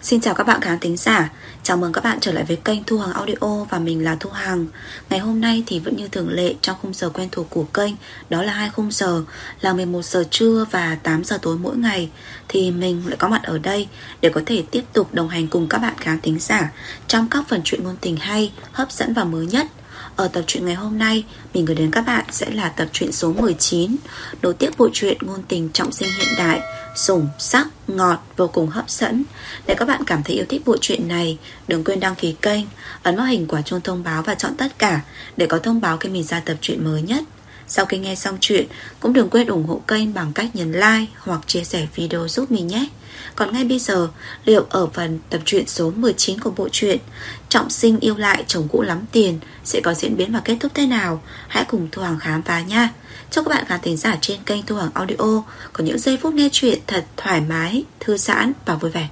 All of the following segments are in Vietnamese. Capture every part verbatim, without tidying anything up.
Xin chào các bạn khán thính giả. Chào mừng các bạn trở lại với kênh Thu Hằng Audio và mình là Thu Hằng. Ngày hôm nay thì vẫn như thường lệ trong khung giờ quen thuộc của kênh, đó là hai khung giờ là mười một giờ trưa và tám giờ tối mỗi ngày, thì mình lại có mặt ở đây để có thể tiếp tục đồng hành cùng các bạn khán thính giả trong các phần truyện ngôn tình hay, hấp dẫn và mới nhất. Ở tập truyện ngày hôm nay, mình gửi đến các bạn sẽ là tập truyện số mười chín, nối tiếp bộ truyện ngôn tình trọng sinh hiện đại, sủng, sắc, ngọt, vô cùng hấp dẫn. Để các bạn cảm thấy yêu thích bộ truyện này, đừng quên đăng ký kênh, ấn vào hình quả chuông thông báo và chọn tất cả để có thông báo khi mình ra tập truyện mới nhất. Sau khi nghe xong chuyện, cũng đừng quên ủng hộ kênh bằng cách nhấn like hoặc chia sẻ video giúp mình nhé. Còn ngay bây giờ, liệu ở phần tập truyện số mười chín của bộ truyện Trọng sinh yêu lại chồng cũ lắm tiền sẽ có diễn biến và kết thúc thế nào? Hãy cùng Thu Hằng khám phá nha. Chúc các bạn khán thính giả trên kênh Thu Hằng Audio có những giây phút nghe chuyện thật thoải mái, thư giãn và vui vẻ.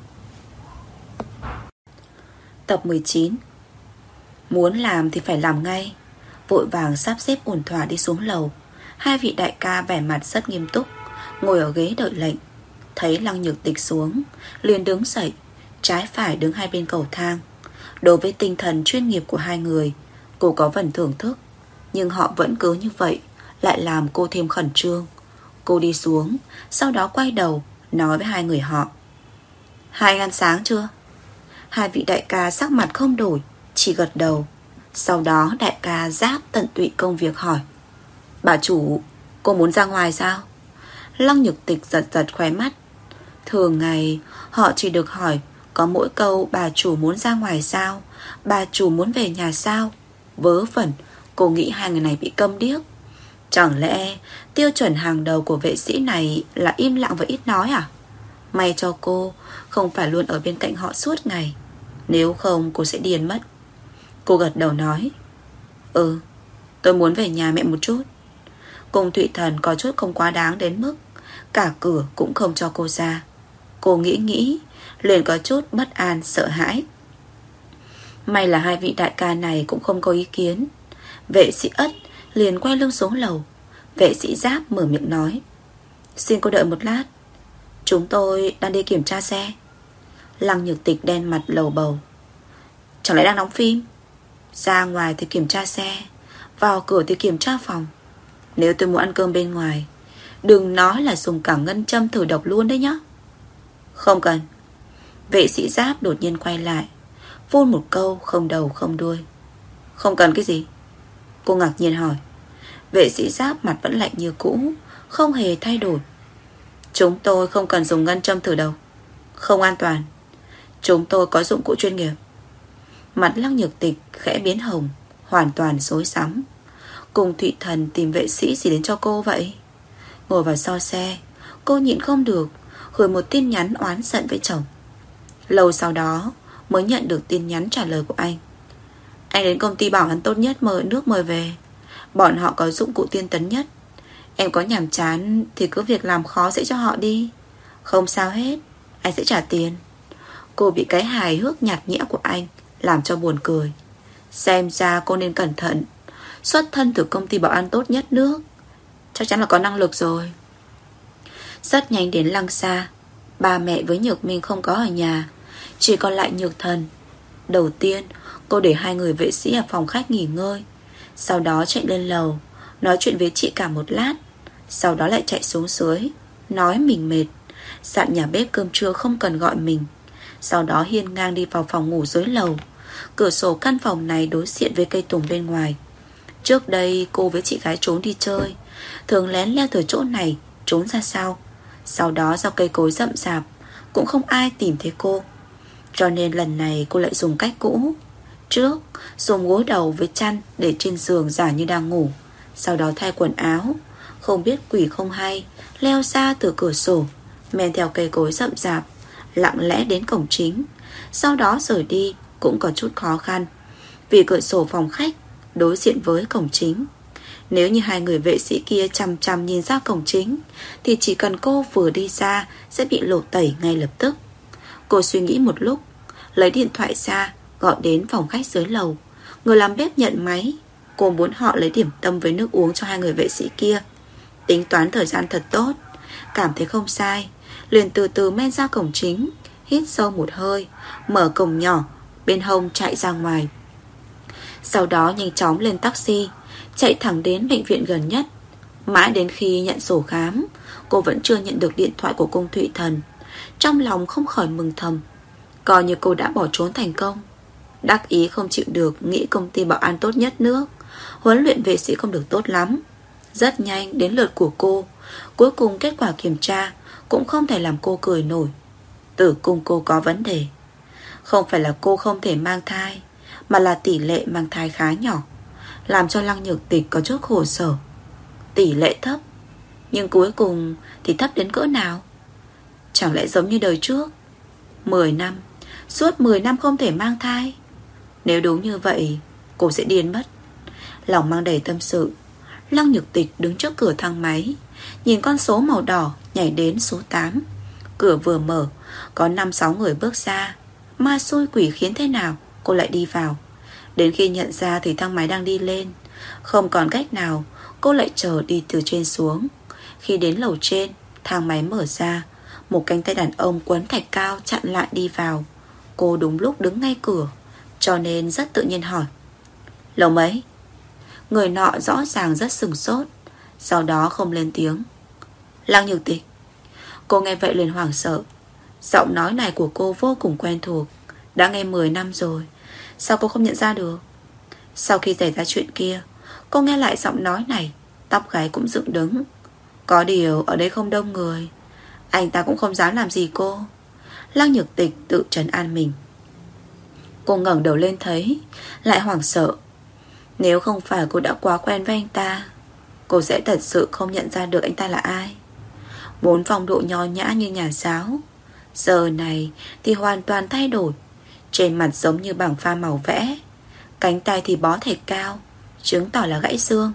Tập mười chín. Muốn làm thì phải làm ngay. Vội vàng sắp xếp ổn thỏa đi xuống lầu. Hai vị đại ca vẻ mặt rất nghiêm túc, ngồi ở ghế đợi lệnh. Thấy Lăng Nhược Tịch xuống, liền đứng dậy, trái phải đứng hai bên cầu thang. Đối với tinh thần chuyên nghiệp của hai người, cô có phần thưởng thức, nhưng họ vẫn cứ như vậy, lại làm cô thêm khẩn trương. Cô đi xuống, sau đó quay đầu nói với hai người họ: Hai anh ăn sáng chưa? Hai vị đại ca sắc mặt không đổi, chỉ gật đầu. Sau đó đại ca Giáp tận tụy công việc hỏi: Bà chủ, cô muốn ra ngoài sao? Lăng Nhược Tịch giật giật khóe mắt. Thường ngày họ chỉ được hỏi có mỗi câu bà chủ muốn ra ngoài sao, bà chủ muốn về nhà sao. Vớ vẩn, cô nghĩ hai người này bị câm điếc. Chẳng lẽ tiêu chuẩn hàng đầu của vệ sĩ này là im lặng và ít nói à? May cho cô không phải luôn ở bên cạnh họ suốt ngày, nếu không cô sẽ điên mất. Cô gật đầu nói: Ừ, tôi muốn về nhà mẹ một chút. Cùng Thụy Thần có chút không quá đáng đến mức cả cửa cũng không cho cô ra. Cô nghĩ nghĩ liền có chút bất an sợ hãi. May là hai vị đại ca này cũng không có ý kiến. Vệ sĩ Ất liền quay lưng xuống lầu. Vệ sĩ Giáp mở miệng nói: Xin cô đợi một lát, chúng tôi đang đi kiểm tra xe. Lăng Nhược Tịch đen mặt lầu bầu: Chẳng lẽ đang đóng phim? Ra ngoài thì kiểm tra xe, vào cửa thì kiểm tra phòng. Nếu tôi muốn ăn cơm bên ngoài, đừng nói là dùng cả ngân châm thử độc luôn đấy nhá. Không cần. Vệ sĩ Giáp đột nhiên quay lại, phun một câu không đầu không đuôi. Không cần cái gì? Cô ngạc nhiên hỏi. Vệ sĩ Giáp mặt vẫn lạnh như cũ, không hề thay đổi. Chúng tôi không cần dùng ngân châm thử độc, không an toàn. Chúng tôi có dụng cụ chuyên nghiệp. Mặt Lăng Nhược Tịch khẽ biến hồng, hoàn toàn rối rắm. Cùng Thụy Thần tìm vệ sĩ gì đến cho cô vậy? Ngồi vào sau xe, cô nhịn không được gửi một tin nhắn oán giận với chồng. Lâu sau đó mới nhận được tin nhắn trả lời của anh: Anh đến công ty bảo hắn tốt nhất mời nước mời về. Bọn họ có dụng cụ tiên tấn nhất. Em có nhàm chán thì cứ việc làm khó dễ cho họ đi. Không sao hết, anh sẽ trả tiền. Cô bị cái hài hước nhạt nhẽo của anh làm cho buồn cười. Xem ra cô nên cẩn thận. Xuất thân từ công ty bảo an tốt nhất nước, chắc chắn là có năng lực rồi. Rất nhanh đến Lăng Xa. Ba mẹ với Nhược Minh không có ở nhà, chỉ còn lại Nhược Thần. Đầu tiên cô để hai người vệ sĩ ở phòng khách nghỉ ngơi, sau đó chạy lên lầu nói chuyện với chị cả một lát. Sau đó lại chạy xuống dưới, nói mình mệt, dặn nhà bếp cơm trưa không cần gọi mình. Sau đó hiên ngang đi vào phòng ngủ dưới lầu. Cửa sổ căn phòng này đối diện với cây tùng bên ngoài. Trước đây cô với chị gái trốn đi chơi, thường lén leo từ chỗ này trốn ra sau. Sau đó do cây cối rậm rạp, cũng không ai tìm thấy cô. Cho nên lần này cô lại dùng cách cũ. Trước dùng gối đầu với chăn để trên giường giả như đang ngủ, sau đó thay quần áo, không biết quỷ không hay leo ra từ cửa sổ, men theo cây cối rậm rạp, lặng lẽ đến cổng chính. Sau đó rời đi cũng có chút khó khăn, vì cửa sổ phòng khách đối diện với cổng chính. Nếu như hai người vệ sĩ kia chằm chằm nhìn ra cổng chính, thì chỉ cần cô vừa đi ra sẽ bị lộ tẩy ngay lập tức. Cô suy nghĩ một lúc, lấy điện thoại ra gọi đến phòng khách dưới lầu. Người làm bếp nhận máy. Cô muốn họ lấy điểm tâm với nước uống cho hai người vệ sĩ kia. Tính toán thời gian thật tốt, cảm thấy không sai, liền từ từ men ra cổng chính, hít sâu một hơi, mở cổng nhỏ bên hông chạy ra ngoài. Sau đó nhanh chóng lên taxi, chạy thẳng đến bệnh viện gần nhất. Mãi đến khi nhận sổ khám, cô vẫn chưa nhận được điện thoại của Cung Thụy Thần. Trong lòng không khỏi mừng thầm, coi như cô đã bỏ trốn thành công. Đắc ý không chịu được, nghĩ công ty bảo an tốt nhất nước, huấn luyện vệ sĩ không được tốt lắm. Rất nhanh đến lượt của cô. Cuối cùng kết quả kiểm tra cũng không thể làm cô cười nổi. Tử cung cô có vấn đề. Không phải là cô không thể mang thai, mà là tỷ lệ mang thai khá nhỏ, làm cho Lăng Nhược Tịch có chút khổ sở. Tỷ lệ thấp, nhưng cuối cùng thì thấp đến cỡ nào? Chẳng lẽ giống như đời trước, mười năm, suốt mười năm không thể mang thai? Nếu đúng như vậy, cô sẽ điên mất. Lòng mang đầy tâm sự, Lăng Nhược Tịch đứng trước cửa thang máy, nhìn con số màu đỏ nhảy đến số tám. Cửa vừa mở, có năm sáu người bước ra. Ma xui quỷ khiến thế nào cô lại đi vào. Đến khi nhận ra thì thang máy đang đi lên. Không còn cách nào, cô lại chờ đi từ trên xuống. Khi đến lầu trên, thang máy mở ra, một cánh tay đàn ông quấn thạch cao chặn lại đi vào. Cô đúng lúc đứng ngay cửa, cho nên rất tự nhiên hỏi: lầu mấy? Người nọ rõ ràng rất sừng sốt, sau đó không lên tiếng. Lăng Nhược Tịch. Cô nghe vậy liền hoảng sợ. Giọng nói này của cô vô cùng quen thuộc, đã nghe mười năm rồi, sao cô không nhận ra được? Sau khi xảy ra chuyện kia, cô nghe lại giọng nói này, tóc gáy cũng dựng đứng. Có điều ở đây không đông người, anh ta cũng không dám làm gì cô. Lăng Nhược Tịch tự trấn an mình. Cô ngẩng đầu lên thấy, lại hoảng sợ. Nếu không phải cô đã quá quen với anh ta, cô sẽ thật sự không nhận ra được anh ta là ai. Vốn phong độ nho nhã như nhà giáo, giờ này thì hoàn toàn thay đổi. Trên mặt giống như bảng pha màu vẽ, cánh tay thì bó thạch cao, chứng tỏ là gãy xương.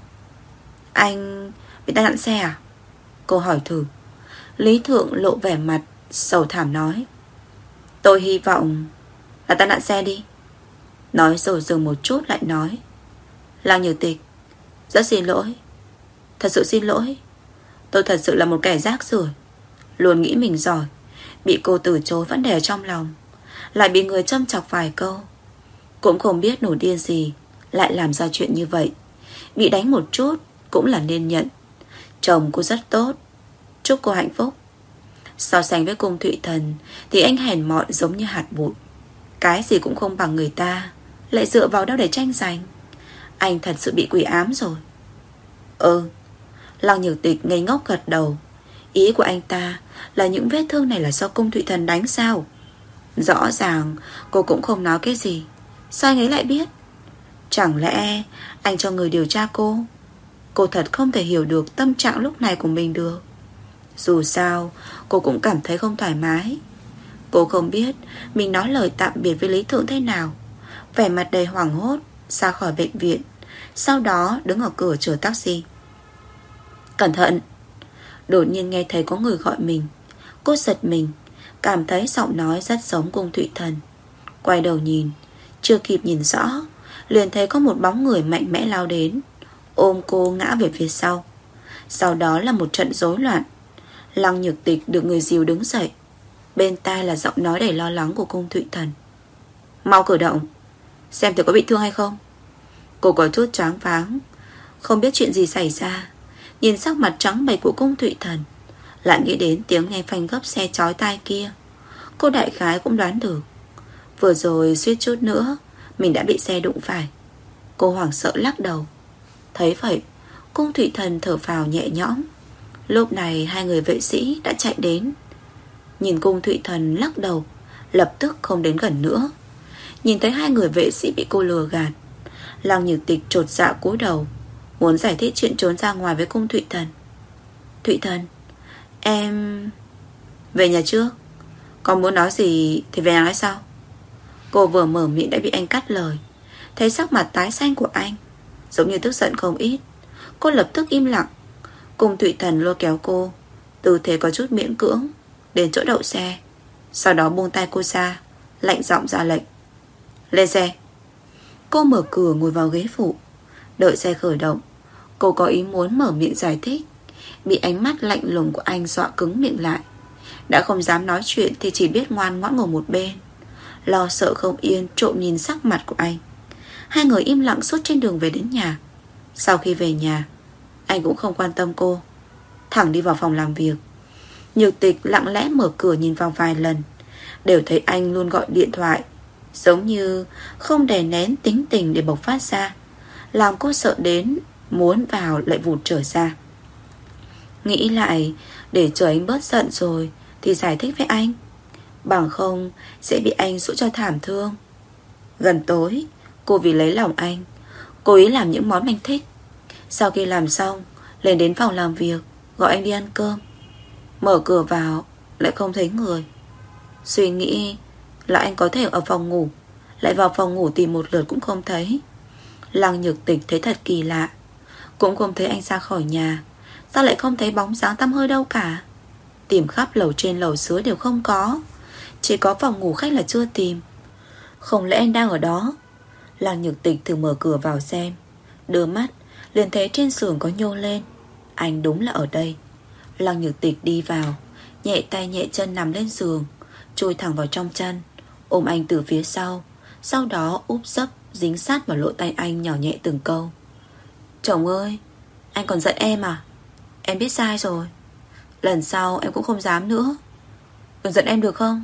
Anh bị tai nạn xe à? Cô hỏi thử. Lý Thượng lộ vẻ mặt sầu thảm nói: tôi hy vọng là tai nạn xe đi. Nói rồi dừng một chút lại nói: Lăng Nhược Tịch, rất xin lỗi, thật sự xin lỗi. Tôi thật sự là một kẻ rác rưởi, luôn nghĩ mình giỏi, bị cô từ chối vẫn để ở trong lòng, lại bị người châm chọc vài câu. Cũng không biết nổi điên gì lại làm ra chuyện như vậy. Bị đánh một chút cũng là nên nhận. Chồng cô rất tốt, chúc cô hạnh phúc. So sánh với Cung Thụy Thần thì anh hèn mọn giống như hạt bụi, cái gì cũng không bằng người ta, lại dựa vào đâu để tranh giành. Anh thật sự bị quỷ ám rồi. Ừ. Lăng Nhược Tịch ngây ngốc gật đầu. Ý của anh ta là những vết thương này là do Cung Thụy Thần đánh sao? Rõ ràng cô cũng không nói cái gì, sao anh ấy lại biết? Chẳng lẽ anh cho người điều tra cô? Cô thật không thể hiểu được tâm trạng lúc này của mình được. Dù sao cô cũng cảm thấy không thoải mái. Cô không biết mình nói lời tạm biệt với Lý Thượng thế nào. Vẻ mặt đầy hoảng hốt ra khỏi bệnh viện, sau đó đứng ở cửa chờ taxi. Cẩn thận. Đột nhiên nghe thấy có người gọi mình. Cô giật mình, cảm thấy giọng nói rất giống Cung Thụy Thần. Quay đầu nhìn, chưa kịp nhìn rõ, liền thấy có một bóng người mạnh mẽ lao đến, ôm cô ngã về phía sau. Sau đó là một trận rối loạn. Lăng Nhược Tịch được người dìu đứng dậy, bên tai là giọng nói đầy lo lắng của Cung Thụy Thần. Mau cử động, xem thử có bị thương hay không. Cô có chút choáng váng, không biết chuyện gì xảy ra. Nhìn sắc mặt trắng bệch của Cung Thụy Thần, lại nghĩ đến tiếng nghe phanh gấp xe chói tai kia. Cô đại khái cũng đoán được, vừa rồi suýt chút nữa mình đã bị xe đụng phải. Cô hoảng sợ lắc đầu. Thấy vậy, Cung Thụy Thần thở phào nhẹ nhõm. Lúc này hai người vệ sĩ đã chạy đến. Nhìn Cung Thụy Thần lắc đầu, lập tức không đến gần nữa. Nhìn thấy hai người vệ sĩ bị cô lừa gạt, Lăng Nhược Tịch chột dạ cúi đầu, muốn giải thích chuyện trốn ra ngoài với Cung Thụy Thần. Thụy Thần, em... Về nhà trước. Còn muốn nói gì thì về nhà nói sau. Cô vừa mở miệng đã bị anh cắt lời. Thấy sắc mặt tái xanh của anh, giống như tức giận không ít. Cô lập tức im lặng. Cung Thụy Thần lôi kéo cô, tư thế có chút miễn cưỡng, đến chỗ đậu xe. Sau đó buông tay cô ra, lạnh giọng ra lệnh: lên xe. Cô mở cửa ngồi vào ghế phụ. Đợi xe khởi động, cô có ý muốn mở miệng giải thích, bị ánh mắt lạnh lùng của anh dọa cứng miệng lại. Đã không dám nói chuyện thì chỉ biết ngoan ngoãn ngồi một bên, lo sợ không yên, trộm nhìn sắc mặt của anh. Hai người im lặng suốt trên đường về đến nhà. Sau khi về nhà, anh cũng không quan tâm cô, thẳng đi vào phòng làm việc. Nhược Tịch lặng lẽ mở cửa nhìn vào vài lần, đều thấy anh luôn gọi điện thoại, giống như không đè nén tính tình để bộc phát ra, làm cô sợ đến muốn vào lại vụt trở ra. Nghĩ lại, để chờ anh bớt giận rồi thì giải thích với anh, bằng không sẽ bị anh dỗ cho thảm thương. Gần tối, cô vì lấy lòng anh, cố ý làm những món anh thích. Sau khi làm xong, lên đến phòng làm việc, gọi anh đi ăn cơm. Mở cửa vào, lại không thấy người. Suy nghĩ là anh có thể ở phòng ngủ, lại vào phòng ngủ tìm một lượt cũng không thấy. Lăng Nhược Tịch thấy thật kỳ lạ, cũng không thấy anh ra khỏi nhà. Sao lại không thấy bóng dáng tăm hơi đâu cả? Tìm khắp lầu trên lầu dưới đều không có, chỉ có phòng ngủ khách là chưa tìm. Không lẽ anh đang ở đó? Lăng Nhược Tịch thử mở cửa vào xem, đưa mắt liền thấy trên giường có nhô lên. Anh đúng là ở đây. Lăng Nhược Tịch đi vào, nhẹ tay nhẹ chân nằm lên giường, chui thẳng vào trong chăn, ôm anh từ phía sau. Sau đó úp sấp dính sát vào lỗ tai anh, nhỏ nhẹ từng câu. Chồng ơi, anh còn giận em à? Em biết sai rồi, lần sau em cũng không dám nữa. Đừng giận em được không?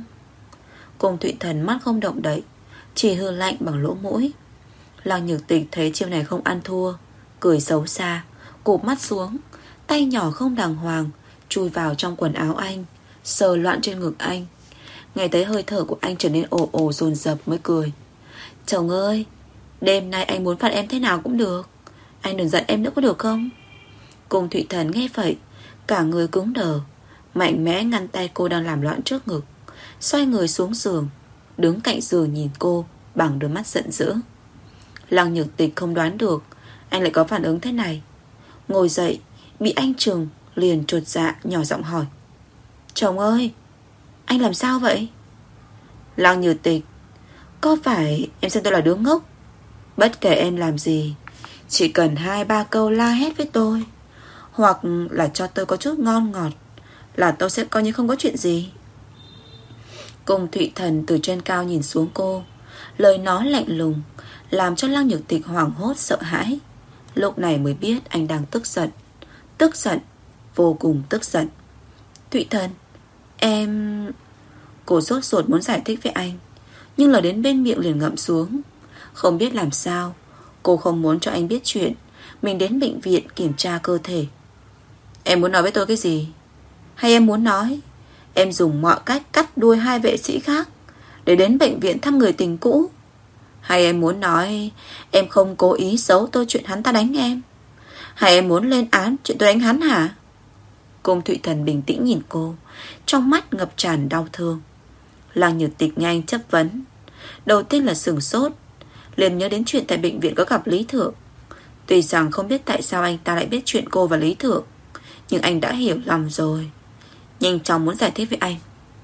Cung Thụy Thần mắt không động đậy, chỉ hừ lạnh bằng lỗ mũi. Lăng Nhược Tịch thấy chiêu này không ăn thua, cười xấu xa, cụp mắt xuống, tay nhỏ không đàng hoàng chui vào trong quần áo anh, sờ loạn trên ngực anh. Nghe thấy hơi thở của anh trở nên ồ ồ dồn dập mới cười. Chồng ơi, đêm nay anh muốn phạt em thế nào cũng được, anh đừng giận em nữa có được không? Cung Thụy Thần nghe vậy, cả người cứng đờ, mạnh mẽ ngăn tay cô đang làm loạn trước ngực, xoay người xuống giường, đứng cạnh giường nhìn cô bằng đôi mắt giận dữ. Lăng Nhược Tịch không đoán được anh lại có phản ứng thế này. Ngồi dậy, bị anh trừng, liền chột dạ nhỏ giọng hỏi. Chồng ơi, anh làm sao vậy? Lăng Nhược Tịch, có phải em xem tôi là đứa ngốc? Bất kể em làm gì, chỉ cần hai ba câu la hét với tôi, hoặc là cho tôi có chút ngon ngọt, là tôi sẽ coi như không có chuyện gì. Cung Thụy Thần từ trên cao nhìn xuống cô, lời nói lạnh lùng, làm cho Lăng Nhược Tịch hoảng hốt sợ hãi. Lúc này mới biết anh đang tức giận. Tức giận, vô cùng tức giận. Thụy Thần, em... Cô sốt ruột muốn giải thích với anh, nhưng lời đến bên miệng liền ngậm xuống. Không biết làm sao, cô không muốn cho anh biết chuyện mình đến bệnh viện kiểm tra cơ thể. Em muốn nói với tôi cái gì? Hay em muốn nói em dùng mọi cách cắt đuôi hai vệ sĩ khác để đến bệnh viện thăm người tình cũ? Hay em muốn nói em không cố ý giấu tôi chuyện hắn ta đánh em? Hay em muốn lên án chuyện tôi đánh hắn hả? Cung Thụy Thần bình tĩnh nhìn cô, trong mắt ngập tràn đau thương. Lăng Nhược Tịch nghe anh chất vấn, đầu tiên là sửng sốt, liền nhớ đến chuyện tại bệnh viện có gặp Lý Thượng. Tuy rằng không biết tại sao anh ta lại biết chuyện cô và Lý Thượng, nhưng anh đã hiểu lầm rồi. Nhanh chóng muốn giải thích với anh.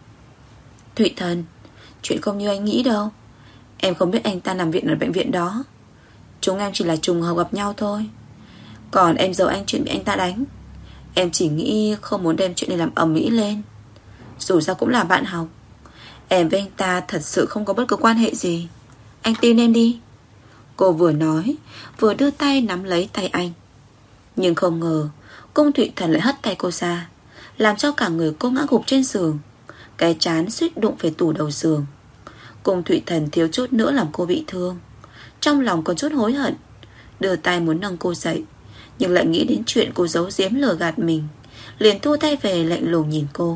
Thụy Thần, chuyện không như anh nghĩ đâu. Em không biết anh ta nằm viện ở bệnh viện đó. Chúng em chỉ là trùng hợp gặp nhau thôi. Còn em giấu anh chuyện bị anh ta đánh, em chỉ nghĩ không muốn đem chuyện này làm ầm ĩ lên. Dù sao cũng là bạn học, em với anh ta thật sự không có bất cứ quan hệ gì. Anh tin em đi. Cô vừa nói, vừa đưa tay nắm lấy tay anh. Nhưng không ngờ Cung Thụy Thần lại hất tay cô ra, làm cho cả người cô ngã gục trên giường, cái trán suýt đụng về tủ đầu giường. Cung Thụy Thần thiếu chút nữa làm cô bị thương, trong lòng còn chút hối hận, đưa tay muốn nâng cô dậy, nhưng lại nghĩ đến chuyện cô giấu giếm lừa gạt mình, liền thu tay về lạnh lùng nhìn cô.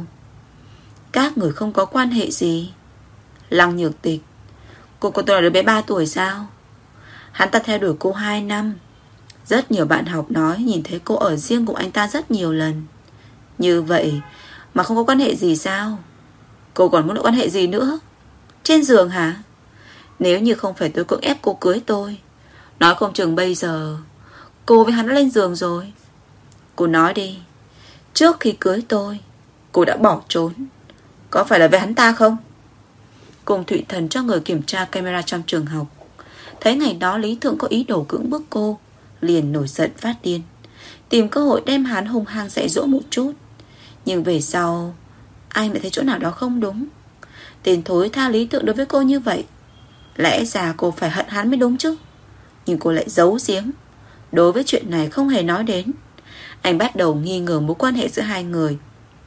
Các người không có quan hệ gì. Lăng Nhược Tịch, cô có tôi là đứa bé ba tuổi sao? Hắn ta theo đuổi cô hai năm. Rất nhiều bạn học nói nhìn thấy cô ở riêng cùng anh ta rất nhiều lần. Như vậy mà không có quan hệ gì sao? Cô còn muốn có quan hệ gì nữa? Trên giường hả? Nếu như không phải tôi cưỡng ép cô cưới tôi, nói không chừng bây giờ cô với hắn đã lên giường rồi. Cô nói đi, trước khi cưới tôi, cô đã bỏ trốn, có phải là với hắn ta không? Cung Thụy Thần cho người kiểm tra camera trong trường học, thấy ngày đó Lý Thượng có ý đồ cưỡng bức cô, liền nổi giận phát điên, tìm cơ hội đem hắn hung hăng dạy dỗ một chút. Nhưng về sau anh lại thấy chỗ nào đó không đúng. Tên thối tha lý tưởng đối với cô như vậy, lẽ ra cô phải hận hắn mới đúng chứ. Nhưng cô lại giấu giếm, đối với chuyện này không hề nói đến. Anh bắt đầu nghi ngờ mối quan hệ giữa hai người,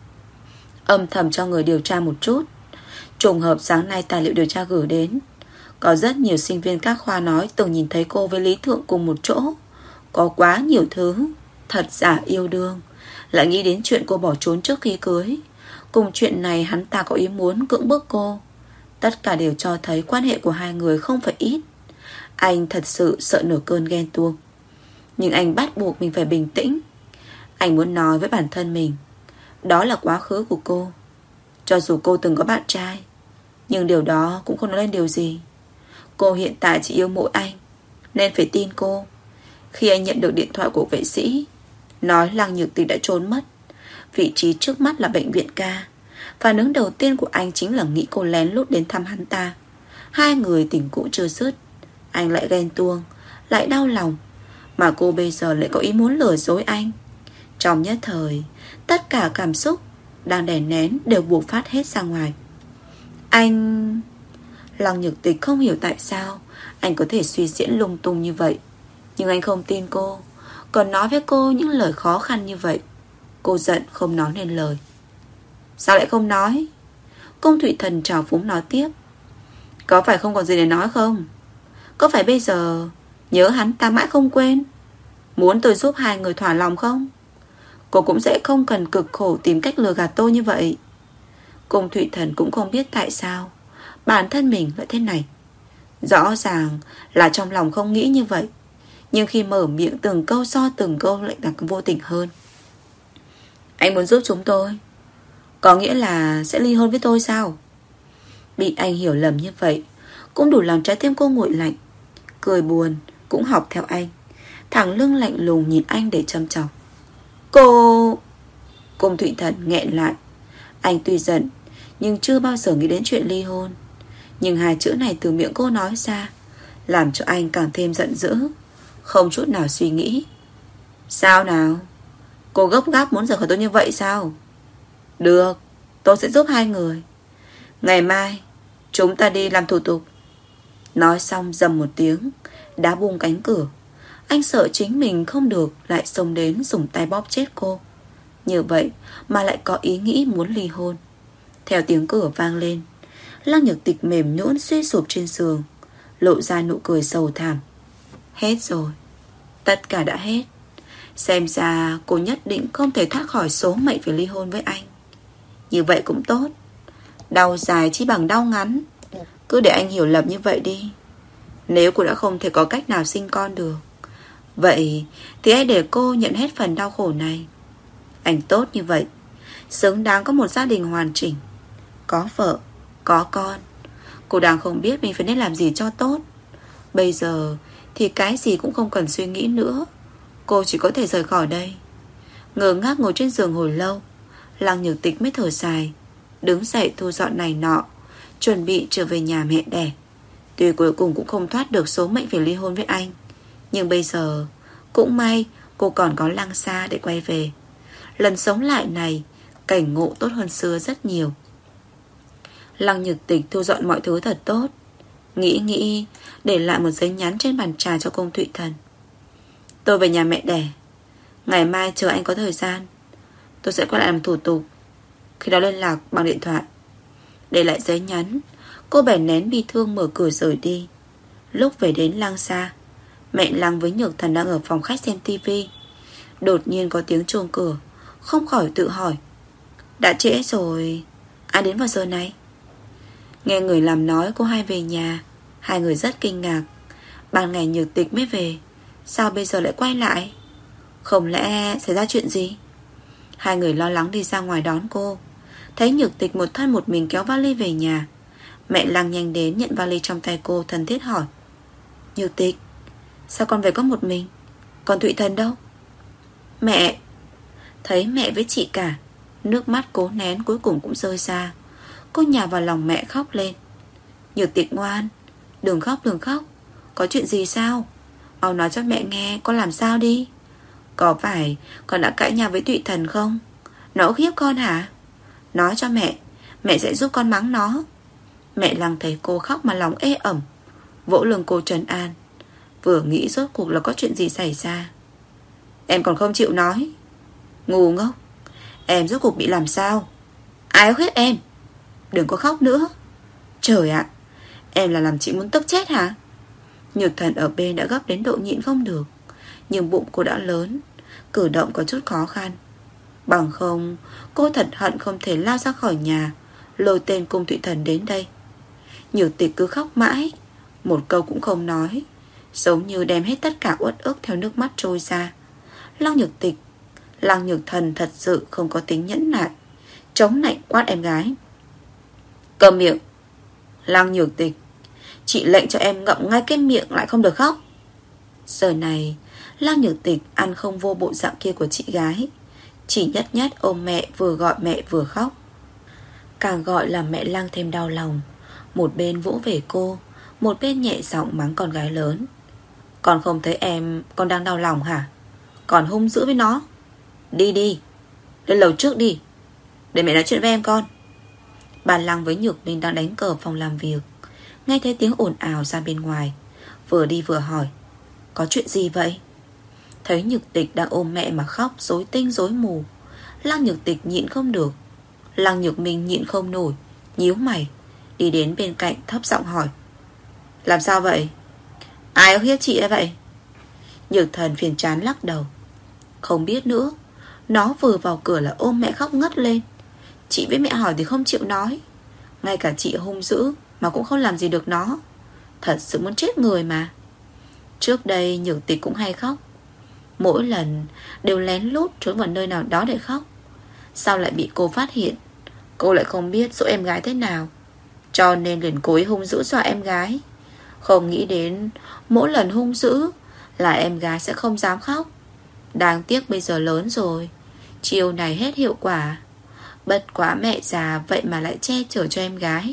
âm thầm cho người điều tra một chút. Trùng hợp sáng nay tài liệu điều tra gửi đến, có rất nhiều sinh viên các khoa nói từng nhìn thấy cô với Lý Thượng cùng một chỗ. Có quá nhiều thứ thật giả yêu đương, lại nghĩ đến chuyện cô bỏ trốn trước khi cưới, cùng chuyện này hắn ta có ý muốn cưỡng bức cô. Tất cả đều cho thấy quan hệ của hai người không phải ít. Anh thật sự sợ nổi cơn ghen tuông, nhưng anh bắt buộc mình phải bình tĩnh. Anh muốn nói với bản thân mình, đó là quá khứ của cô. Cho dù cô từng có bạn trai, nhưng điều đó cũng không nói lên điều gì. Cô hiện tại chỉ yêu mỗi anh, nên phải tin cô. Khi anh nhận được điện thoại của vệ sĩ nói Lăng Nhược Tịch đã trốn mất, vị trí trước mắt là bệnh viện ca, phản ứng đầu tiên của anh chính là nghĩ cô lén lút đến thăm hắn ta. Hai người tình cũ chưa dứt, anh lại ghen tuông, lại đau lòng, mà cô bây giờ lại có ý muốn lừa dối anh. Trong nhất thời, tất cả cảm xúc đang đè nén đều buộc phát hết ra ngoài. Anh... Lăng Nhược Tịch không hiểu tại sao anh có thể suy diễn lung tung như vậy, nhưng anh không tin cô, còn nói với cô những lời khó khăn như vậy. Cô giận không nói nên lời. Sao lại không nói? Cung Thụy Thần trào phúng nói tiếp. Có phải không còn gì để nói không? Có phải bây giờ nhớ hắn ta mãi không quên, muốn tôi giúp hai người thỏa lòng không? Cô cũng sẽ không cần cực khổ tìm cách lừa gạt tôi như vậy. Cung Thụy Thần cũng không biết tại sao bản thân mình lại thế này. Rõ ràng là trong lòng không nghĩ như vậy, nhưng khi mở miệng từng câu so từng câu lại càng vô tình hơn. Anh muốn giúp chúng tôi, có nghĩa là sẽ ly hôn với tôi sao? Bị anh hiểu lầm như vậy cũng đủ làm trái tim cô nguội lạnh. Cười buồn cũng học theo anh, thẳng lưng lạnh lùng nhìn anh để châm chọc. Cô... Cung Thụy Thần nghẹn lại. Anh tuy giận nhưng chưa bao giờ nghĩ đến chuyện ly hôn, nhưng hai chữ này từ miệng cô nói ra làm cho anh càng thêm giận dữ, không chút nào suy nghĩ. Sao nào? Cô gấp gáp muốn rời khỏi tôi như vậy sao? Được, tôi sẽ giúp hai người. Ngày mai chúng ta đi làm thủ tục. Nói xong dầm một tiếng đá bung cánh cửa. Anh sợ chính mình không được lại xông đến dùng tay bóp chết cô. Như vậy mà lại có ý nghĩ muốn ly hôn. Theo tiếng cửa vang lên, Lăng Nhược Tịch mềm nhũn suy sụp trên giường, lộ ra nụ cười sầu thảm. Hết rồi, tất cả đã hết. Xem ra cô nhất định không thể thoát khỏi số mệnh phải ly hôn với anh. Như vậy cũng tốt, đau dài chỉ bằng đau ngắn. Cứ để anh hiểu lầm như vậy đi. Nếu cô đã không thể có cách nào sinh con được, vậy thì hãy để cô nhận hết phần đau khổ này. Anh tốt như vậy, xứng đáng có một gia đình hoàn chỉnh, có vợ, có con. Cô đang không biết mình phải nên làm gì cho tốt. Bây giờ thì cái gì cũng không cần suy nghĩ nữa. Cô chỉ có thể rời khỏi đây. Ngơ ngác ngồi trên giường hồi lâu, Lăng Nhược Tịch mới thở dài, đứng dậy thu dọn này nọ, chuẩn bị trở về nhà mẹ đẻ. Tuy cuối cùng cũng không thoát được số mệnh phải ly hôn với anh, nhưng bây giờ cũng may cô còn có Lăng Sa để quay về. Lần sống lại này, cảnh ngộ tốt hơn xưa rất nhiều. Lăng Nhược Tịch thu dọn mọi thứ thật tốt, nghĩ nghĩ để lại một giấy nhắn trên bàn trà cho Cung Thụy Thần. Tôi về nhà mẹ đẻ, ngày mai chờ anh có thời gian, tôi sẽ quay lại làm thủ tục, khi đó liên lạc bằng điện thoại. Để lại giấy nhắn, cô bèn nén bi thương mở cửa rời đi. Lúc về đến Lăng Sa, mẹ Lăng với Nhược Thần đang ở phòng khách xem tivi. Đột nhiên có tiếng chuông cửa, không khỏi tự hỏi, đã trễ rồi, ai đến vào giờ này? Nghe người làm nói cô hai về nhà, hai người rất kinh ngạc. Ban ngày Nhược Tịch mới về, sao bây giờ lại quay lại? Không lẽ xảy ra chuyện gì? Hai người lo lắng đi ra ngoài đón cô. Thấy Nhược Tịch một thân một mình kéo vali về nhà, mẹ Lăng nhanh đến nhận vali trong tay cô, thân thiết hỏi, Nhược Tịch, sao con về có một mình? Còn Thụy Thần đâu? Mẹ. Thấy mẹ với chị cả, nước mắt cố nén cuối cùng cũng rơi ra. Cô nhào vào lòng mẹ khóc lên. Nhược Tịch ngoan, đừng khóc đừng khóc. Có chuyện gì sao? Mau nói cho mẹ nghe, con làm sao đi. Có phải con đã cãi nhau với Thụy Thần không? Nó ức hiếp con hả? Nói cho mẹ, mẹ sẽ giúp con mắng nó. Mẹ Lăng thấy cô khóc mà lòng ê ẩm, vỗ lưng cô trấn an. Vừa nghĩ rốt cuộc là có chuyện gì xảy ra. Em còn không chịu nói. Ngu ngốc. Em rốt cuộc bị làm sao? Ai khuyết em? Đừng có khóc nữa. Trời ạ, em là làm chị muốn tức chết hả? Nhược Thần ở bên đã gấp đến độ nhịn không được, nhưng bụng cô đã lớn, cử động có chút khó khăn. Bằng không, cô thật hận không thể lao ra khỏi nhà, lôi tên Cung Thụy Thần đến đây. Nhược Tịch cứ khóc mãi, một câu cũng không nói, giống như đem hết tất cả uất ức theo nước mắt trôi ra. Lăng Nhược Tịch, Lăng Nhược Thần thật sự không có tính nhẫn nại, chống nạnh quát em gái. Câm miệng. Lăng Nhược Tịch, chị lệnh cho em ngậm ngay cái miệng lại không được khóc. Giờ này Lăng Nhược Tịch ăn không vô bộ dạng kia của chị gái, chỉ nhất nhất ôm mẹ, vừa gọi mẹ vừa khóc. Càng gọi là mẹ Lăng thêm đau lòng, một bên vỗ về cô, một bên nhẹ giọng mắng con gái lớn. Con không thấy em con đang đau lòng hả? Còn hung dữ với nó. Đi đi, lên lầu trước đi, để mẹ nói chuyện với em con. Bà Lăng với Nhược Minh đang đánh cờ phòng làm việc, nghe thấy tiếng ồn ào ra bên ngoài, vừa đi vừa hỏi. Có chuyện gì vậy? Thấy Nhược Tịch đang ôm mẹ mà khóc rối tinh rối mù, Lăng Nhược Tịch nhịn không được. Lăng Nhược Minh nhịn không nổi, nhíu mày, đi đến bên cạnh thấp giọng hỏi. Làm sao vậy? Ai ức hiếp chị ấy vậy? Nhược Thần phiền chán lắc đầu. Không biết nữa. Nó vừa vào cửa là ôm mẹ khóc ngất lên. Chị với mẹ hỏi thì không chịu nói. Ngay cả chị hung dữ mà cũng không làm gì được nó. Thật sự muốn chết người mà. Trước đây Nhược Tịch cũng hay khóc, mỗi lần đều lén lút trốn vào nơi nào đó để khóc. Sao lại bị cô phát hiện? Cô lại không biết dỗ em gái thế nào, cho nên liền cố ý hung dữ dọa em gái. Không nghĩ đến mỗi lần hung dữ là em gái sẽ không dám khóc. Đáng tiếc bây giờ lớn rồi, chiêu này hết hiệu quả. Bất quá mẹ già vậy mà lại che chở cho em gái.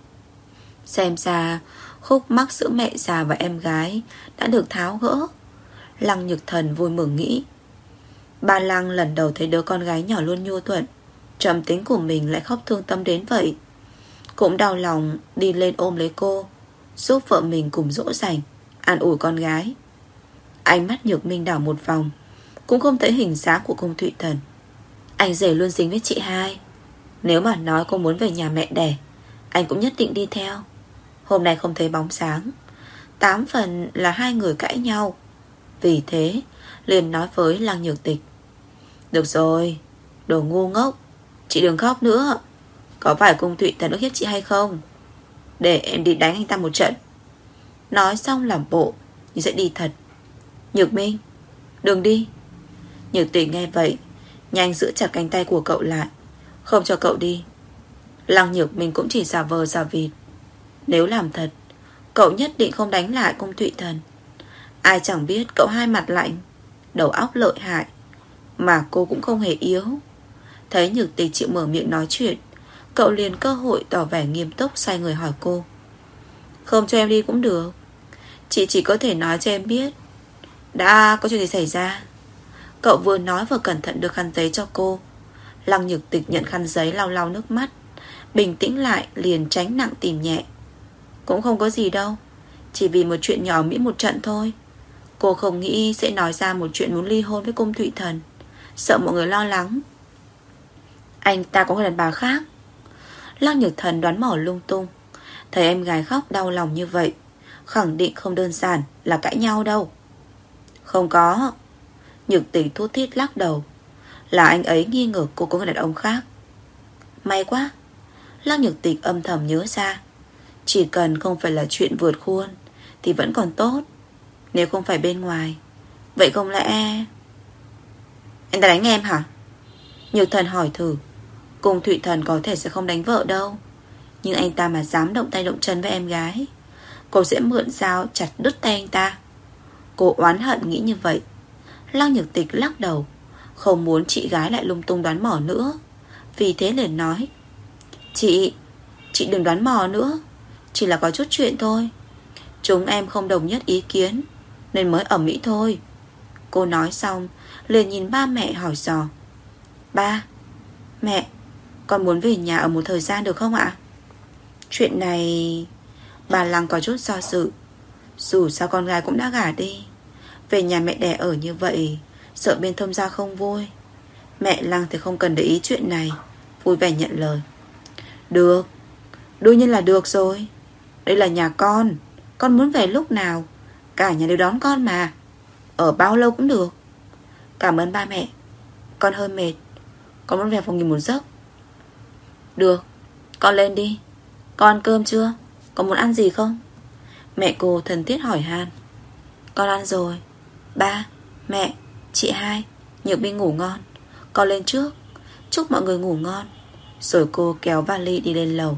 Xem ra khúc mắc giữa mẹ già và em gái đã được tháo gỡ. Lăng Nhược Thần vui mừng nghĩ. Ba Lăng lần đầu thấy đứa con gái nhỏ luôn nhu thuận, trầm tính của mình lại khóc thương tâm đến vậy, cũng đau lòng đi lên ôm lấy cô, giúp vợ mình cùng dỗ dành, an ủi con gái. Ánh mắt Nhược Minh đảo một vòng, cũng không thấy hình dáng của Cung Thụy Thần. Anh rể luôn dính với chị hai. Nếu mà nói cô muốn về nhà mẹ đẻ, anh cũng nhất định đi theo. Hôm nay không thấy bóng sáng, tám phần là hai người cãi nhau. Vì thế liền nói với Lăng Nhược Tịch. Được rồi, đồ ngu ngốc, chị đừng khóc nữa. Có phải Cung Thụy Thần ức hiếp chị hay không? Để em đi đánh anh ta một trận. Nói xong làm bộ nhưng sẽ đi thật. Nhược Minh, đừng đi. Nhược Tịch nghe vậy nhanh giữ chặt cánh tay của cậu lại, không cho cậu đi. Lăng Nhược Minh cũng chỉ giả vờ giả vịt. Nếu làm thật, cậu nhất định không đánh lại Cung Thụy Thần. Ai chẳng biết cậu hai mặt lạnh, đầu óc lợi hại, mà cô cũng không hề yếu. Thấy Nhược Tịch chịu mở miệng nói chuyện, cậu liền cơ hội tỏ vẻ nghiêm túc xoay người hỏi cô. Không cho em đi cũng được, chị chỉ có thể nói cho em biết đã có chuyện gì xảy ra. Cậu vừa nói vừa cẩn thận đưa khăn giấy cho cô. Lăng Nhược Tịch nhận khăn giấy lau lau nước mắt, bình tĩnh lại liền tránh nặng tìm nhẹ. Cũng không có gì đâu, chỉ vì một chuyện nhỏ miễn một trận thôi. Cô không nghĩ sẽ nói ra một chuyện muốn ly hôn với Cung Thụy Thần, sợ mọi người lo lắng. Anh ta có người đàn bà khác. Lăng Nhược Thần đoán mò lung tung. Thấy em gái khóc đau lòng như vậy, khẳng định không đơn giản là cãi nhau đâu. Không có. Nhược Tịch thút thít lắc đầu. Là anh ấy nghi ngờ cô có người đàn ông khác. May quá. Lăng Nhược Tịch âm thầm nhớ ra, chỉ cần không phải là chuyện vượt khuôn thì vẫn còn tốt. Nếu không phải bên ngoài, vậy không lẽ anh ta đánh em hả? Nhược Thần hỏi thử. Cung Thụy Thần có thể sẽ không đánh vợ đâu, nhưng anh ta mà dám động tay động chân với em gái, cô sẽ mượn dao chặt đứt tay anh ta. Cô oán hận nghĩ như vậy. Lăng Nhược Tịch lắc đầu, không muốn chị gái lại lung tung đoán mò nữa. Vì thế liền nói. Chị, chị đừng đoán mò nữa, chỉ là có chút chuyện thôi. Chúng em không đồng nhất ý kiến nên mới ầm ĩ thôi. Cô nói xong liền nhìn ba mẹ hỏi dò. Ba, mẹ, Con muốn về nhà ở một thời gian được không ạ? Chuyện này... Bà Lăng có chút do dự. Dù sao con gái cũng đã gả đi, về nhà mẹ đẻ ở như vậy, sợ bên thông gia không vui. Mẹ Lăng thì không cần để ý chuyện này, vui vẻ nhận lời. Được, đương nhiên là được rồi. Đây là nhà con, con muốn về lúc nào cả nhà đều đón con mà. Ở bao lâu cũng được. Cảm ơn ba mẹ. Con hơi mệt, con muốn về phòng nghỉ một giấc. Được, con lên đi. Con ăn cơm chưa? Con muốn ăn gì không? Mẹ cô thân thiết hỏi han. Con ăn rồi. Ba, mẹ, chị hai, Nhược Minh ngủ ngon. Con lên trước, chúc mọi người ngủ ngon. Rồi cô kéo vali đi lên lầu.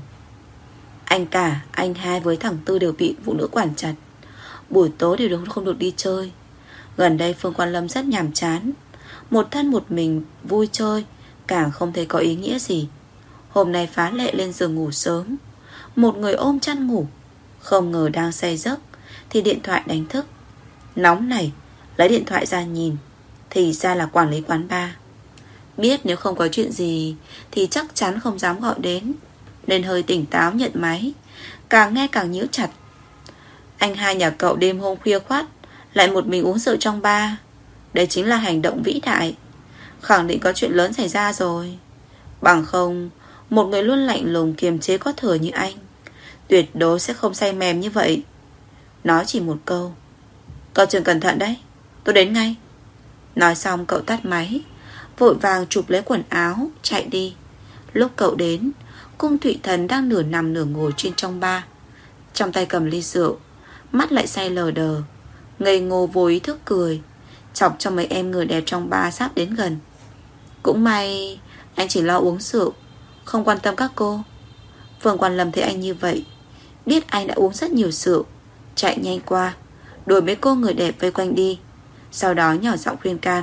Anh cả, anh hai với thằng Tư đều bị phụ nữ quản chặt. Buổi tối đều không được đi chơi. Gần đây Phương Quan Lâm rất nhàm chán, một thân một mình vui chơi, càng không thấy có ý nghĩa gì. Hôm nay phá lệ lên giường ngủ sớm. Một người ôm chăn ngủ. Không ngờ đang say giấc thì điện thoại đánh thức. Nóng này, lấy điện thoại ra nhìn, thì ra là quản lý quán bar. Biết nếu không có chuyện gì thì chắc chắn không dám gọi đến, nên hơi tỉnh táo nhận máy. Càng nghe càng nhíu chặt. Anh hai nhà cậu đêm hôm khuya khoắt lại một mình uống rượu trong bar. Đây chính là hành động vĩ đại, khẳng định có chuyện lớn xảy ra rồi. Bằng không, một người luôn lạnh lùng kiềm chế có thừa như anh tuyệt đối sẽ không say mềm như vậy. Nói chỉ một câu: cậu Trường cẩn thận đấy, tôi đến ngay. Nói xong cậu tắt máy, vội vàng chụp lấy quần áo chạy đi. Lúc cậu đến, Cung Thụy Thần đang nửa nằm nửa ngồi trên trong bar, trong tay cầm ly rượu, mắt lại say lờ đờ, ngây ngô vô ý thức cười, chọc cho mấy em người đẹp trong bar sắp đến gần. Cũng may anh chỉ lo uống rượu, không quan tâm các cô. Phương Quan Lâm thấy anh như vậy, biết anh đã uống rất nhiều rượu, chạy nhanh qua, đuổi mấy cô người đẹp vây quanh đi. Sau đó nhỏ giọng khuyên can: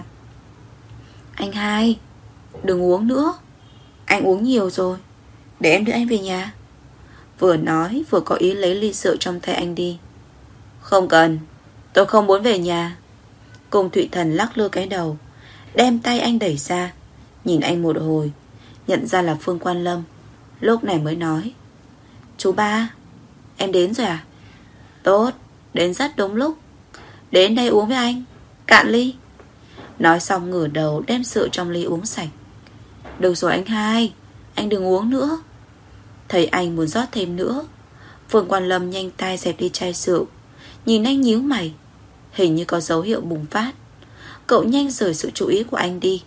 anh hai, đừng uống nữa. Anh uống nhiều rồi, để em đưa anh về nhà. Vừa nói vừa có ý lấy ly rượu trong tay anh đi. Không cần, tôi không muốn về nhà. Cung Thụy Thần lắc lư cái đầu, đem tay anh đẩy ra, nhìn anh một hồi, nhận ra là Phương Quan Lâm, lúc này mới nói: chú ba, em đến rồi à? Tốt, đến rất đúng lúc. Đến đây uống với anh, cạn ly. Nói xong ngửa đầu đem rượu trong ly uống sạch. Được rồi anh hai, anh đừng uống nữa. Thấy anh muốn rót thêm nữa, Phương Quan Lâm nhanh tay dẹp đi chai rượu, nhìn anh nhíu mày, hình như có dấu hiệu bùng phát. Cậu nhanh rời sự chú ý của anh đi.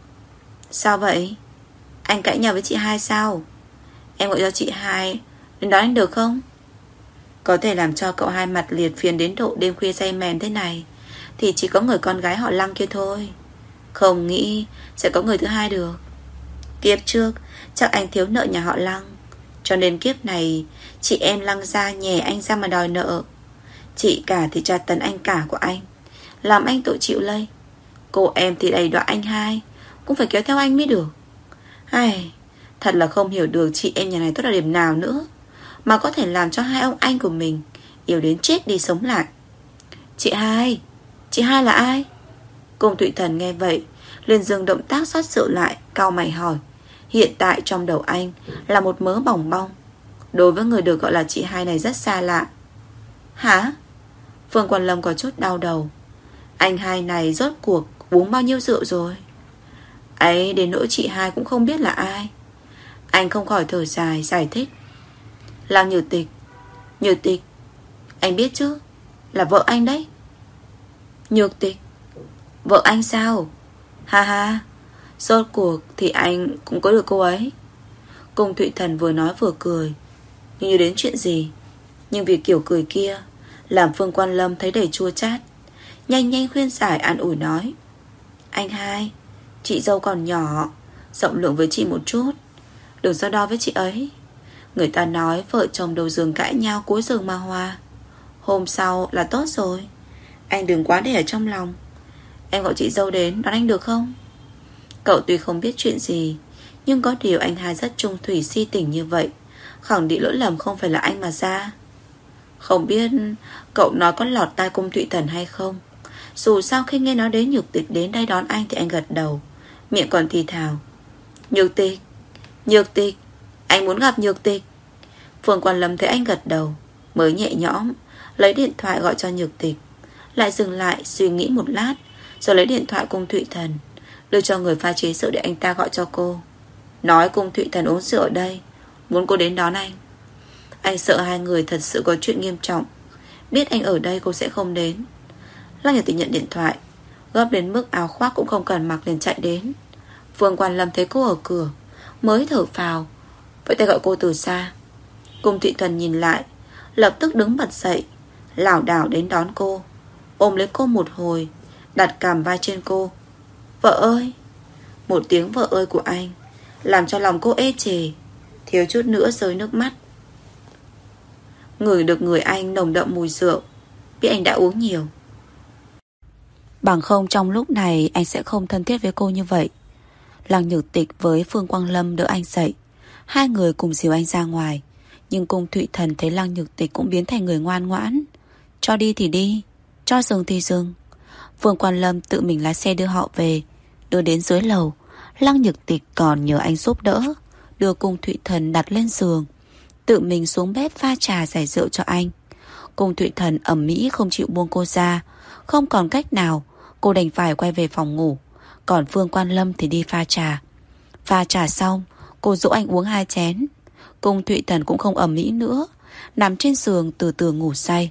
Sao vậy? Anh cãi nhau với chị hai sao? Em gọi cho chị hai đến đón anh được không? Có thể làm cho cậu hai mặt liệt phiền đến độ đêm khuya say mềm thế này thì chỉ có người con gái họ Lăng kia thôi. Không nghĩ sẽ có người thứ hai được. Kiếp trước chắc anh thiếu nợ nhà họ Lăng, cho nên kiếp này chị em Lăng gia nhè anh ra mà đòi nợ. Chị cả thì tra tấn anh cả của anh, làm anh tội chịu lây. Cô em thì đầy đọa anh hai, cũng phải kéo theo anh mới được. Ai, thật là không hiểu được chị em nhà này tốt là điểm nào nữa, mà có thể làm cho hai ông anh của mình yêu đến chết đi sống lại. Chị hai, chị hai là ai? Cung Thụy Thần nghe vậy liền dừng động tác xót rượu lại, cau mày hỏi. Hiện tại trong đầu anh là một mớ bòng bong, đối với người được gọi là chị hai này rất xa lạ. Hả? Phương Quan Lâm có chút đau đầu. Anh hai này rốt cuộc uống bao nhiêu rượu rồi? Ấy, đến nỗi chị hai cũng không biết là ai. Anh không khỏi thở dài, giải thích. Lăng Nhược Tịch. Nhược Tịch, anh biết chứ, là vợ anh đấy. Nhược Tịch, vợ anh sao? Ha ha, rốt cuộc thì anh cũng có được cô ấy. Cung Thụy Thần vừa nói vừa cười, nhưng như đến chuyện gì. Nhưng vì kiểu cười kia làm Phương Quan Lâm thấy đầy chua chát, nhanh nhanh khuyên giải an ủi nói: anh hai, chị dâu còn nhỏ, rộng lượng với chị một chút, đừng so đo với chị ấy. Người ta nói vợ chồng đầu giường cãi nhau cuối giường mà hòa, hôm sau là tốt rồi. Anh đừng quá để ở trong lòng. Em gọi chị dâu đến đón anh được không? Cậu tuy không biết chuyện gì, nhưng có điều anh hai rất trung thủy si tình như vậy, khẳng định lỗi lầm không phải là anh mà ra. Không biết cậu nói có lọt tai Cung Thụy Thần hay không. Dù sao khi nghe nói đến Nhược Tịch đến đây đón anh thì anh gật đầu, miệng còn thì thào: Nhược Tịch, Nhược Tịch, anh muốn gặp Nhược Tịch. Phương Quan Lâm thấy anh gật đầu, mới nhẹ nhõm lấy điện thoại gọi cho Nhược Tịch. Lại dừng lại suy nghĩ một lát, rồi lấy điện thoại Cung Thụy Thần đưa cho người pha chế rượu để anh ta gọi cho cô. Nói Cung Thụy Thần uống rượu ở đây, muốn cô đến đón anh. Anh sợ hai người thật sự có chuyện nghiêm trọng. Biết anh ở đây cô sẽ không đến. Lăng Nhược Tịch nhận điện thoại, gấp đến mức áo khoác cũng không cần mặc liền chạy đến. Phương Quan Lâm thấy cô ở cửa, mới thở phào, vậy tay gọi cô từ xa. Cung Thụy Thần nhìn lại, lập tức đứng bật dậy, lảo đảo đến đón cô, ôm lấy cô một hồi, đặt cằm vai trên cô. Vợ ơi. Một tiếng vợ ơi của anh làm cho lòng cô ê chề, thiếu chút nữa rơi nước mắt. Ngửi được người anh nồng đậm mùi rượu, biết anh đã uống nhiều. Bằng không trong lúc này anh sẽ không thân thiết với cô như vậy. Lăng Nhược Tịch với Phương Quang Lâm đỡ anh dậy, hai người cùng dìu anh ra ngoài. Nhưng Cung Thụy Thần thấy Lăng Nhược Tịch cũng biến thành người ngoan ngoãn. Cho đi thì đi, cho dừng thì dừng. Phương Quan Lâm tự mình lái xe đưa họ về. Đưa đến dưới lầu, Lăng Nhược Tịch còn nhờ anh giúp đỡ, đưa Cung Thụy Thần đặt lên giường, tự mình xuống bếp pha trà giải rượu cho anh. Cung Thụy Thần ầm ĩ không chịu buông cô ra. Không còn cách nào, cô đành phải quay về phòng ngủ. Còn Phương Quan Lâm thì đi pha trà. Pha trà xong, cô dỗ anh uống hai chén. Cung Thụy Thần cũng không ầm ĩ nữa, nằm trên giường từ từ ngủ say.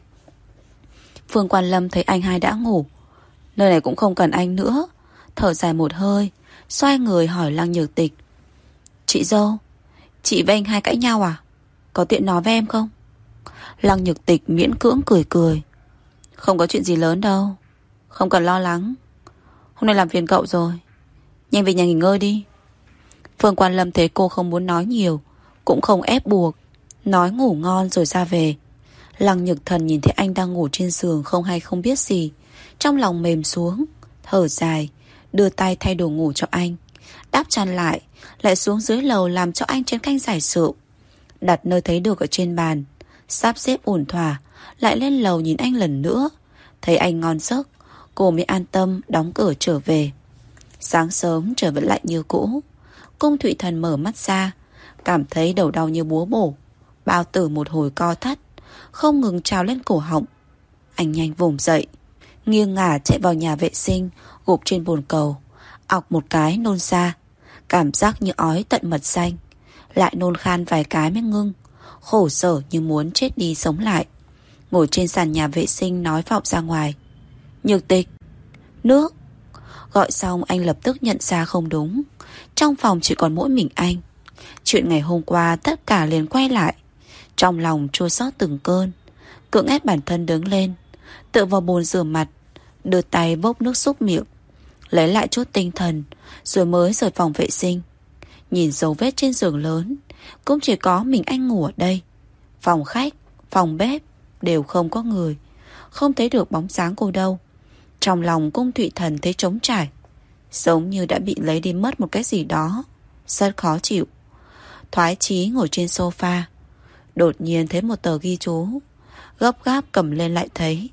Phương Quan Lâm thấy anh hai đã ngủ, nơi này cũng không cần anh nữa, thở dài một hơi, xoay người hỏi Lăng Nhược Tịch. Chị dâu, chị với anh hai cãi nhau à? Có tiện nói với em không? Lăng Nhược Tịch miễn cưỡng cười cười. Không có chuyện gì lớn đâu, không cần lo lắng. Hôm nay làm phiền cậu rồi, nhanh về nhà nghỉ ngơi đi. Phương Quan Lâm thấy cô không muốn nói nhiều, cũng không ép buộc, nói ngủ ngon rồi ra về. Lăng Nhược Thần nhìn thấy anh đang ngủ trên giường không hay không biết gì, trong lòng mềm xuống, thở dài, đưa tay thay đồ ngủ cho anh, đắp chăn lại, lại xuống dưới lầu làm cho anh chén canh giải rượu, đặt nơi thấy được ở trên bàn, sắp xếp ổn thỏa, lại lên lầu nhìn anh lần nữa. Thấy anh ngon giấc, cô mới an tâm đóng cửa trở về. Sáng sớm trời vẫn lạnh như cũ. Cung Thụy Thần mở mắt ra, cảm thấy đầu đau như búa bổ, bao tử một hồi co thắt, không ngừng trào lên cổ họng. Anh nhanh vùng dậy, nghiêng ngả chạy vào nhà vệ sinh, gục trên bồn cầu, ọc một cái nôn ra, cảm giác như ói tận mật xanh, lại nôn khan vài cái mới ngưng, khổ sở như muốn chết đi sống lại. Ngồi trên sàn nhà vệ sinh nói vọng ra ngoài. Nhược Tịch, nước. Gọi xong anh lập tức nhận ra không đúng, trong phòng chỉ còn mỗi mình anh. Chuyện ngày hôm qua tất cả liền quay lại, trong lòng chua xót từng cơn. Cưỡng ép bản thân đứng lên, tựa vào bồn rửa mặt, đưa tay vốc nước súc miệng, lấy lại chút tinh thần, rồi mới rời phòng vệ sinh. Nhìn dấu vết trên giường lớn, cũng chỉ có mình anh ngủ ở đây. Phòng khách, phòng bếp đều không có người, không thấy được bóng dáng cô đâu. Trong lòng Cung Thụy Thần thấy trống trải, giống như đã bị lấy đi mất một cái gì đó, rất khó chịu. Thoái chí ngồi trên sofa, đột nhiên thấy một tờ ghi chú, gấp gáp cầm lên lại thấy: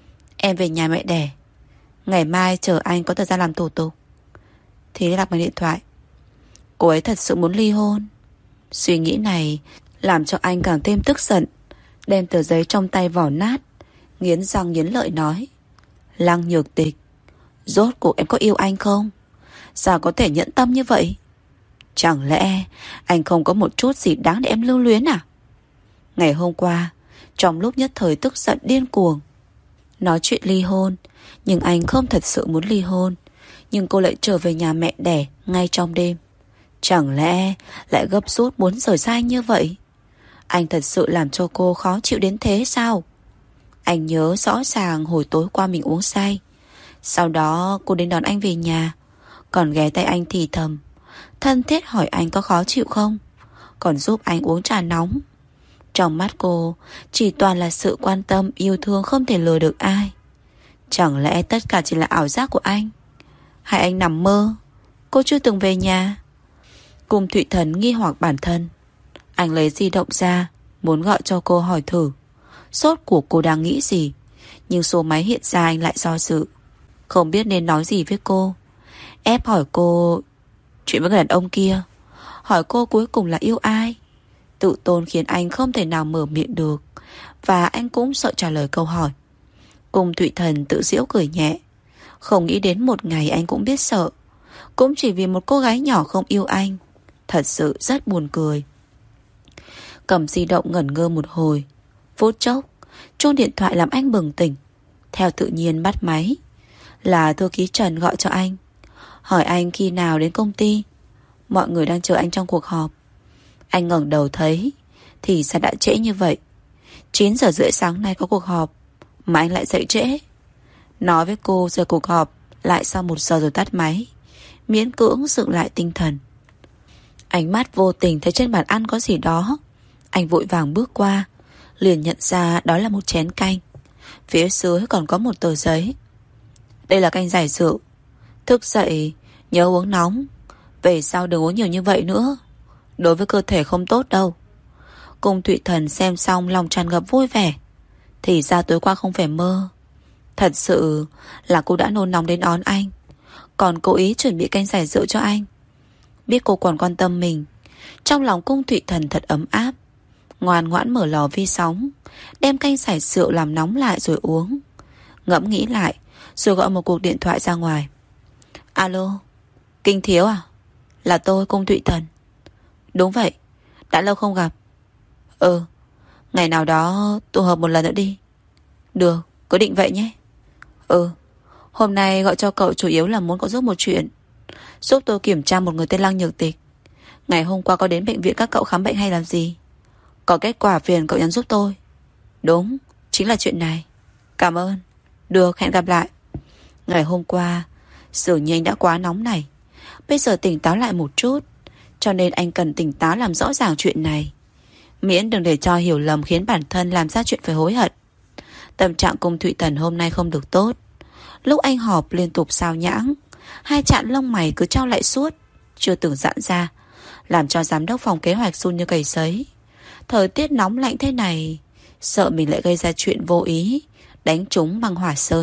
Em về nhà mẹ đẻ, ngày mai chờ anh có thời gian làm thủ tục. Thì đặt máy điện thoại. Cô ấy thật sự muốn ly hôn. Suy nghĩ này làm cho anh càng thêm tức giận, đem tờ giấy trong tay vỏ nát, nghiến răng nghiến lợi nói: Lăng Nhược Tịch, rốt cuộc em có yêu anh không? Sao có thể nhẫn tâm như vậy? Chẳng lẽ anh không có một chút gì đáng để em lưu luyến à? Ngày hôm qua, trong lúc nhất thời tức giận điên cuồng, nói chuyện ly hôn, nhưng anh không thật sự muốn ly hôn. Nhưng cô lại trở về nhà mẹ đẻ ngay trong đêm. Chẳng lẽ lại gấp rút muốn rời xa anh như vậy? Anh thật sự làm cho cô khó chịu đến thế sao? Anh nhớ rõ ràng hồi tối qua mình uống say, sau đó cô đến đón anh về nhà, còn ghé tay anh thì thầm, thân thiết hỏi anh có khó chịu không, còn giúp anh uống trà nóng. Trong mắt cô chỉ toàn là sự quan tâm, yêu thương không thể lừa được ai. Chẳng lẽ tất cả chỉ là ảo giác của anh? Hay anh nằm mơ, cô chưa từng về nhà? Cung Thụy Thần nghi hoặc bản thân. Anh lấy di động ra, muốn gọi cho cô hỏi thử sốt của cô đang nghĩ gì, nhưng số máy hiện ra anh lại do dự, không biết nên nói gì với cô. Ép hỏi cô chuyện với người đàn ông kia, hỏi cô cuối cùng là yêu ai. Tự tôn khiến anh không thể nào mở miệng được, và anh cũng sợ trả lời câu hỏi. Cung Thụy Thần tự giễu cười nhẹ. Không nghĩ đến một ngày anh cũng biết sợ, cũng chỉ vì một cô gái nhỏ không yêu anh. Thật sự rất buồn cười. Cầm di động ngẩn ngơ một hồi. Phút chốc, chuông điện thoại làm anh bừng tỉnh. Theo tự nhiên bắt máy. Là thư ký Trần gọi cho anh, hỏi anh khi nào đến công ty. Mọi người đang chờ anh trong cuộc họp. Anh ngẩng đầu thấy thì sao đã trễ như vậy. Chín giờ rưỡi sáng nay có cuộc họp mà anh lại dậy trễ. Nói với cô giờ cuộc họp lại sau một giờ rồi tắt máy, miễn cưỡng dựng lại tinh thần. Ánh mắt vô tình thấy trên bàn ăn có gì đó. Anh vội vàng bước qua, liền nhận ra đó là một chén canh. Phía dưới còn có một tờ giấy. Đây là canh giải rượu. Thức dậy nhớ uống nóng. Về sau đừng uống nhiều như vậy nữa, đối với cơ thể không tốt đâu. Cung Thụy Thần xem xong lòng tràn ngập vui vẻ. Thì ra tối qua không phải mơ. Thật sự là cô đã nôn nóng đến đón anh, còn cố ý chuẩn bị canh giải rượu cho anh. Biết cô còn quan tâm mình, trong lòng Cung Thụy Thần thật ấm áp. Ngoan ngoãn mở lò vi sóng, đem canh giải rượu làm nóng lại rồi uống. Ngẫm nghĩ lại, rồi gọi một cuộc điện thoại ra ngoài. Alo, Kinh Thiếu à? Là tôi, Cung Thụy Thần. Đúng vậy, đã lâu không gặp. Ừ, ngày nào đó tụ họp một lần nữa đi. Được, cứ định vậy nhé. Ừ, hôm nay gọi cho cậu chủ yếu là muốn cậu giúp một chuyện. Giúp tôi kiểm tra một người tên Lăng Nhược Tịch. Ngày hôm qua có đến bệnh viện các cậu khám bệnh hay làm gì? Có kết quả phiền cậu nhắn giúp tôi. Đúng, chính là chuyện này. Cảm ơn. Được, hẹn gặp lại. Ngày hôm qua dường như anh đã quá nóng này. Bây giờ tỉnh táo lại một chút, cho nên anh cần tỉnh táo làm rõ ràng chuyện này, miễn đừng để cho hiểu lầm khiến bản thân làm ra chuyện phải hối hận. Tâm trạng Cung Thụy Thần hôm nay không được tốt. Lúc anh họp liên tục sao nhãng, hai chạn lông mày cứ trao lại suốt, chưa từng giãn ra, làm cho giám đốc phòng kế hoạch run như cầy sấy. Thời tiết nóng lạnh thế này, sợ mình lại gây ra chuyện vô ý, đánh trúng băng hỏa sơn.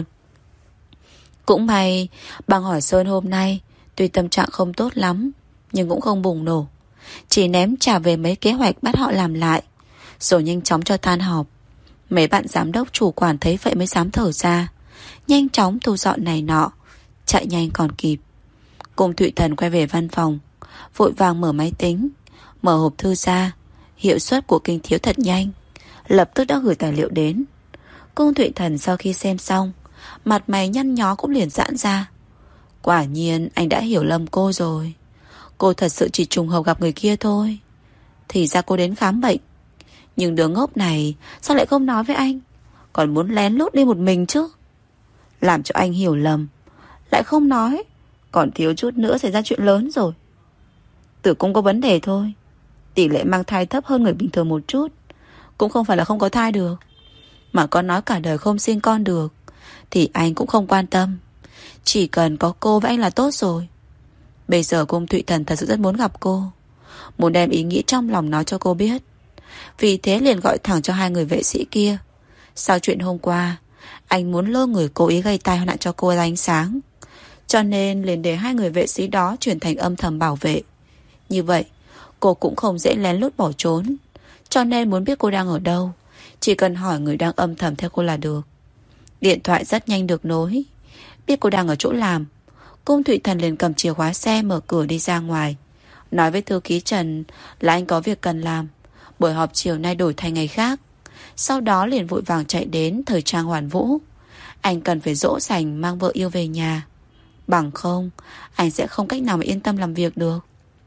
Cũng may băng hỏa sơn hôm nay tuy tâm trạng không tốt lắm, nhưng cũng không bùng nổ, chỉ ném trả về mấy kế hoạch bắt họ làm lại, rồi nhanh chóng cho tan họp. Mấy bạn giám đốc chủ quản thấy vậy mới dám thở ra, nhanh chóng thu dọn này nọ, chạy nhanh còn kịp. Cung Thụy Thần quay về văn phòng, vội vàng mở máy tính, mở hộp thư ra. Hiệu suất của Kinh Thiếu thật nhanh, lập tức đã gửi tài liệu đến. Cung Thụy Thần sau khi xem xong, mặt mày nhăn nhó cũng liền giãn ra. Quả nhiên anh đã hiểu lầm cô rồi. Cô thật sự chỉ trùng hợp gặp người kia thôi. Thì ra cô đến khám bệnh. Nhưng đứa ngốc này sao lại không nói với anh, còn muốn lén lút đi một mình chứ. Làm cho anh hiểu lầm, lại không nói, còn thiếu chút nữa xảy ra chuyện lớn rồi. Tử cung có vấn đề thôi, tỷ lệ mang thai thấp hơn người bình thường một chút, cũng không phải là không có thai được. Mà có nói cả đời không sinh con được thì anh cũng không quan tâm. Chỉ cần có cô với anh là tốt rồi. Bây giờ Cung Thụy Thần thật sự rất muốn gặp cô, muốn đem ý nghĩ trong lòng nói cho cô biết. Vì thế liền gọi thẳng cho hai người vệ sĩ kia. Sau chuyện hôm qua, anh muốn lôi người cố ý gây tai nạn cho cô ra ánh sáng, cho nên liền để hai người vệ sĩ đó chuyển thành âm thầm bảo vệ. Như vậy cô cũng không dễ lén lút bỏ trốn. Cho nên muốn biết cô đang ở đâu, chỉ cần hỏi người đang âm thầm theo cô là được. Điện thoại rất nhanh được nối. Biết cô đang ở chỗ làm, Cung Thụy Thần liền cầm chìa khóa xe mở cửa đi ra ngoài, nói với thư ký Trần là anh có việc cần làm, buổi họp chiều nay đổi thành ngày khác. Sau đó liền vội vàng chạy đến thời trang Hoàn Vũ. Anh cần phải dỗ dành mang vợ yêu về nhà, bằng không anh sẽ không cách nào mà yên tâm làm việc được.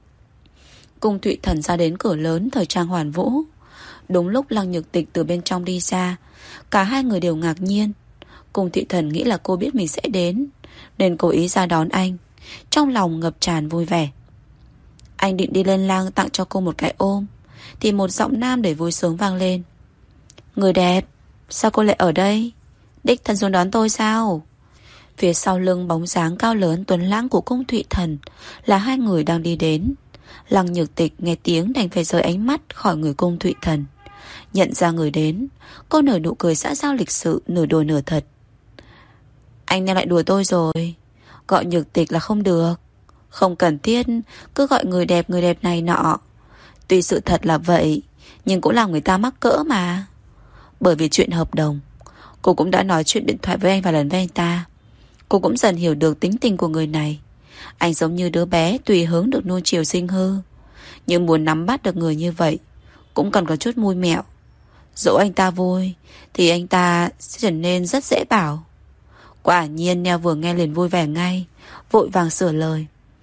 Cung Thụy Thần ra đến cửa lớn thời trang Hoàn Vũ. Đúng lúc Lăng Nhược Tịch từ bên trong đi ra, cả hai người đều ngạc nhiên. Cung Thụy Thần nghĩ là cô biết mình sẽ đến, nên cố ý ra đón anh, trong lòng ngập tràn vui vẻ. Anh định đi lên lang tặng cho cô một cái ôm, thì một giọng nam để vui sướng vang lên. Người đẹp, sao cô lại ở đây? Đích thân xuống đón tôi sao? Phía sau lưng bóng dáng cao lớn tuấn lãng của Cung Thụy Thần là hai người đang đi đến. Lăng Nhược Tịch nghe tiếng đành phải rời ánh mắt khỏi người Cung Thụy Thần. Nhận ra người đến, cô nở nụ cười xã giao lịch sự, nửa đùa nửa thật. Anh đang lại đùa tôi rồi. Gọi Nhược Tịch là không được. Không cần thiết cứ gọi người đẹp người đẹp này nọ. Tuy sự thật là vậy, nhưng cũng làm người ta mắc cỡ mà. Bởi vì chuyện hợp đồng, cô cũng đã nói chuyện điện thoại với anh vài lần với anh ta. Cô cũng dần hiểu được tính tình của người này. Anh giống như đứa bé tùy hứng được nuông chiều sinh hư, nhưng muốn nắm bắt được người như vậy cũng cần có chút mui mẹo. Dẫu anh ta vui thì anh ta sẽ trở nên rất dễ bảo. Quả nhiên Neo vừa nghe liền vui vẻ ngay, vội vàng sửa lời.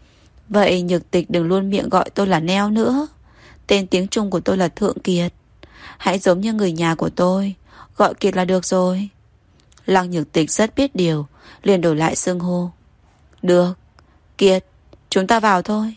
Vậy Nhược Tịch đừng luôn miệng gọi tôi là Neo nữa. Tên tiếng Trung của tôi là Thượng Kiệt. Hãy giống như người nhà của tôi, gọi Kiệt là được rồi. Lăng Nhược Tịch rất biết điều, liền đổi lại xưng hô. Được, Kiệt, chúng ta vào thôi.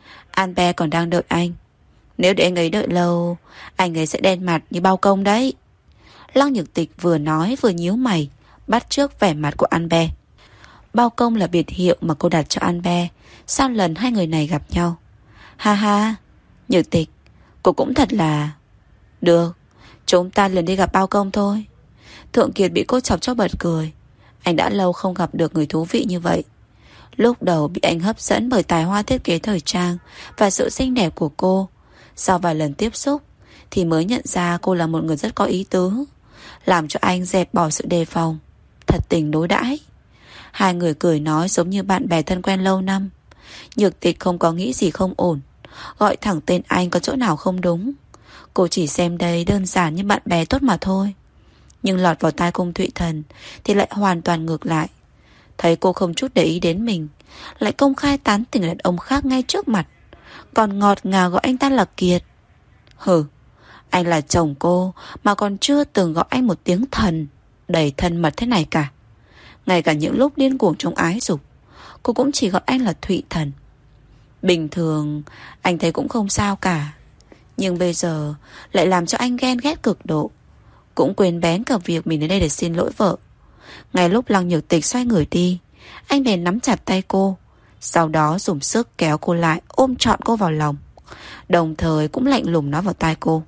An bé còn đang đợi anh. Nếu để anh ấy đợi lâu, anh ấy sẽ đen mặt như bao công đấy. Lăng Nhược Tịch vừa nói vừa nhíu mày, bắt chước vẻ mặt của An bé. Bao công là biệt hiệu mà cô đặt cho An bé sau lần hai người này gặp nhau. Ha ha, Nhược Tịch, cô cũng thật là... Được, chúng ta liền đi gặp bao công thôi. Thượng Kiệt bị cô chọc cho bật cười. Anh đã lâu không gặp được người thú vị như vậy. Lúc đầu bị anh hấp dẫn bởi tài hoa thiết kế thời trang và sự xinh đẹp của cô. Sau vài lần tiếp xúc thì mới nhận ra cô là một người rất có ý tứ, làm cho anh dẹp bỏ sự đề phòng, thật tình đối đãi. Hai người cười nói giống như bạn bè thân quen lâu năm. Nhược Tịch không có nghĩ gì không ổn, gọi thẳng tên anh có chỗ nào không đúng. Cô chỉ xem đây đơn giản như bạn bè tốt mà thôi. Nhưng lọt vào tai Cung Thụy Thần thì lại hoàn toàn ngược lại. Thấy cô không chút để ý đến mình, lại công khai tán tỉnh đàn ông khác ngay trước mặt, còn ngọt ngào gọi anh ta là Kiệt. Hừ, anh là chồng cô mà còn chưa từng gọi anh một tiếng thần đầy thân mật thế này cả. Ngay cả những lúc điên cuồng trong ái dục, cô cũng chỉ gọi anh là Thụy Thần. Bình thường anh thấy cũng không sao cả, nhưng bây giờ lại làm cho anh ghen ghét cực độ. Cũng quên bén cả việc mình đến đây để xin lỗi vợ. Ngay lúc Lăng Nhược Tịch xoay người đi, anh bèn nắm chặt tay cô, sau đó dùng sức kéo cô lại, ôm trọn cô vào lòng, đồng thời cũng lạnh lùng nói vào tai cô.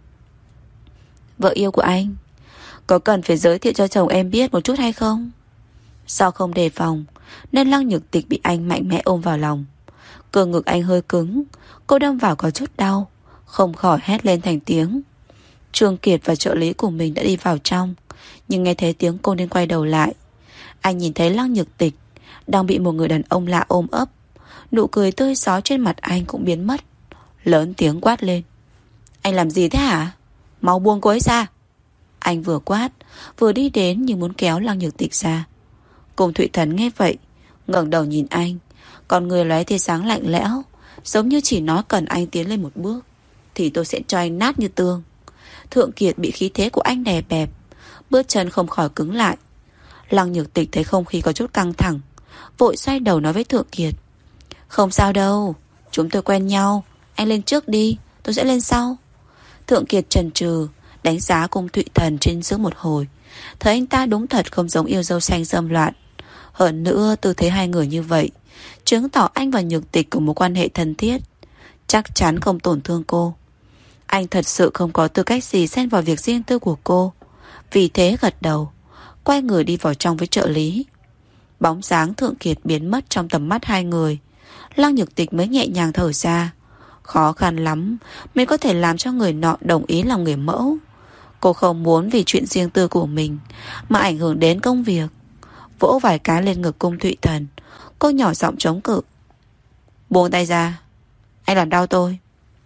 Vợ yêu của anh, có cần phải giới thiệu cho chồng em biết một chút hay không? Do không đề phòng nên Lăng Nhược Tịch bị anh mạnh mẽ ôm vào lòng. Cơ ngực anh hơi cứng, cô đâm vào có chút đau, không khỏi hét lên thành tiếng. Trương Kiệt và trợ lý của mình đã đi vào trong, nhưng nghe thấy tiếng cô nên quay đầu lại. Anh nhìn thấy Lăng Nhược Tịch đang bị một người đàn ông lạ ôm ấp. Nụ cười tươi rói trên mặt anh cũng biến mất, lớn tiếng quát lên. Anh làm gì thế hả? Mau buông cô ấy ra. Anh vừa quát vừa đi đến như muốn kéo Lăng Nhược Tịch ra. Cung Thụy Thần nghe vậy ngẩng đầu nhìn anh, còn người lóe tia sáng lạnh lẽo, giống như chỉ nói cần anh tiến lên một bước thì tôi sẽ cho anh nát như tương. Thượng Kiệt bị khí thế của anh đè bẹp, bước chân không khỏi cứng lại. Lăng Nhược Tịch thấy không khí có chút căng thẳng, vội xoay đầu nói với Thượng Kiệt. Không sao đâu, chúng tôi quen nhau, anh lên trước đi, tôi sẽ lên sau. Thượng Kiệt chần chừ đánh giá Cung Thụy Thần trên dưới một hồi, thấy anh ta đúng thật không giống yêu dâu xanh dâm loạn. Hơn nữa tư thế hai người như vậy chứng tỏ anh và Nhược Tịch có một quan hệ thân thiết, chắc chắn không tổn thương cô. Anh thật sự không có tư cách gì xen vào việc riêng tư của cô, vì thế gật đầu, quay người đi vào trong với trợ lý. Bóng dáng Thượng Kiệt biến mất trong tầm mắt hai người, Lăng Nhược Tịch mới nhẹ nhàng thở ra. Khó khăn lắm mới có thể làm cho người nọ đồng ý làm người mẫu. Cô không muốn vì chuyện riêng tư của mình mà ảnh hưởng đến công việc. Vỗ vài cái lên ngực Cung Thụy Thần, cô nhỏ giọng chống cự. Buông tay ra, anh làm đau tôi.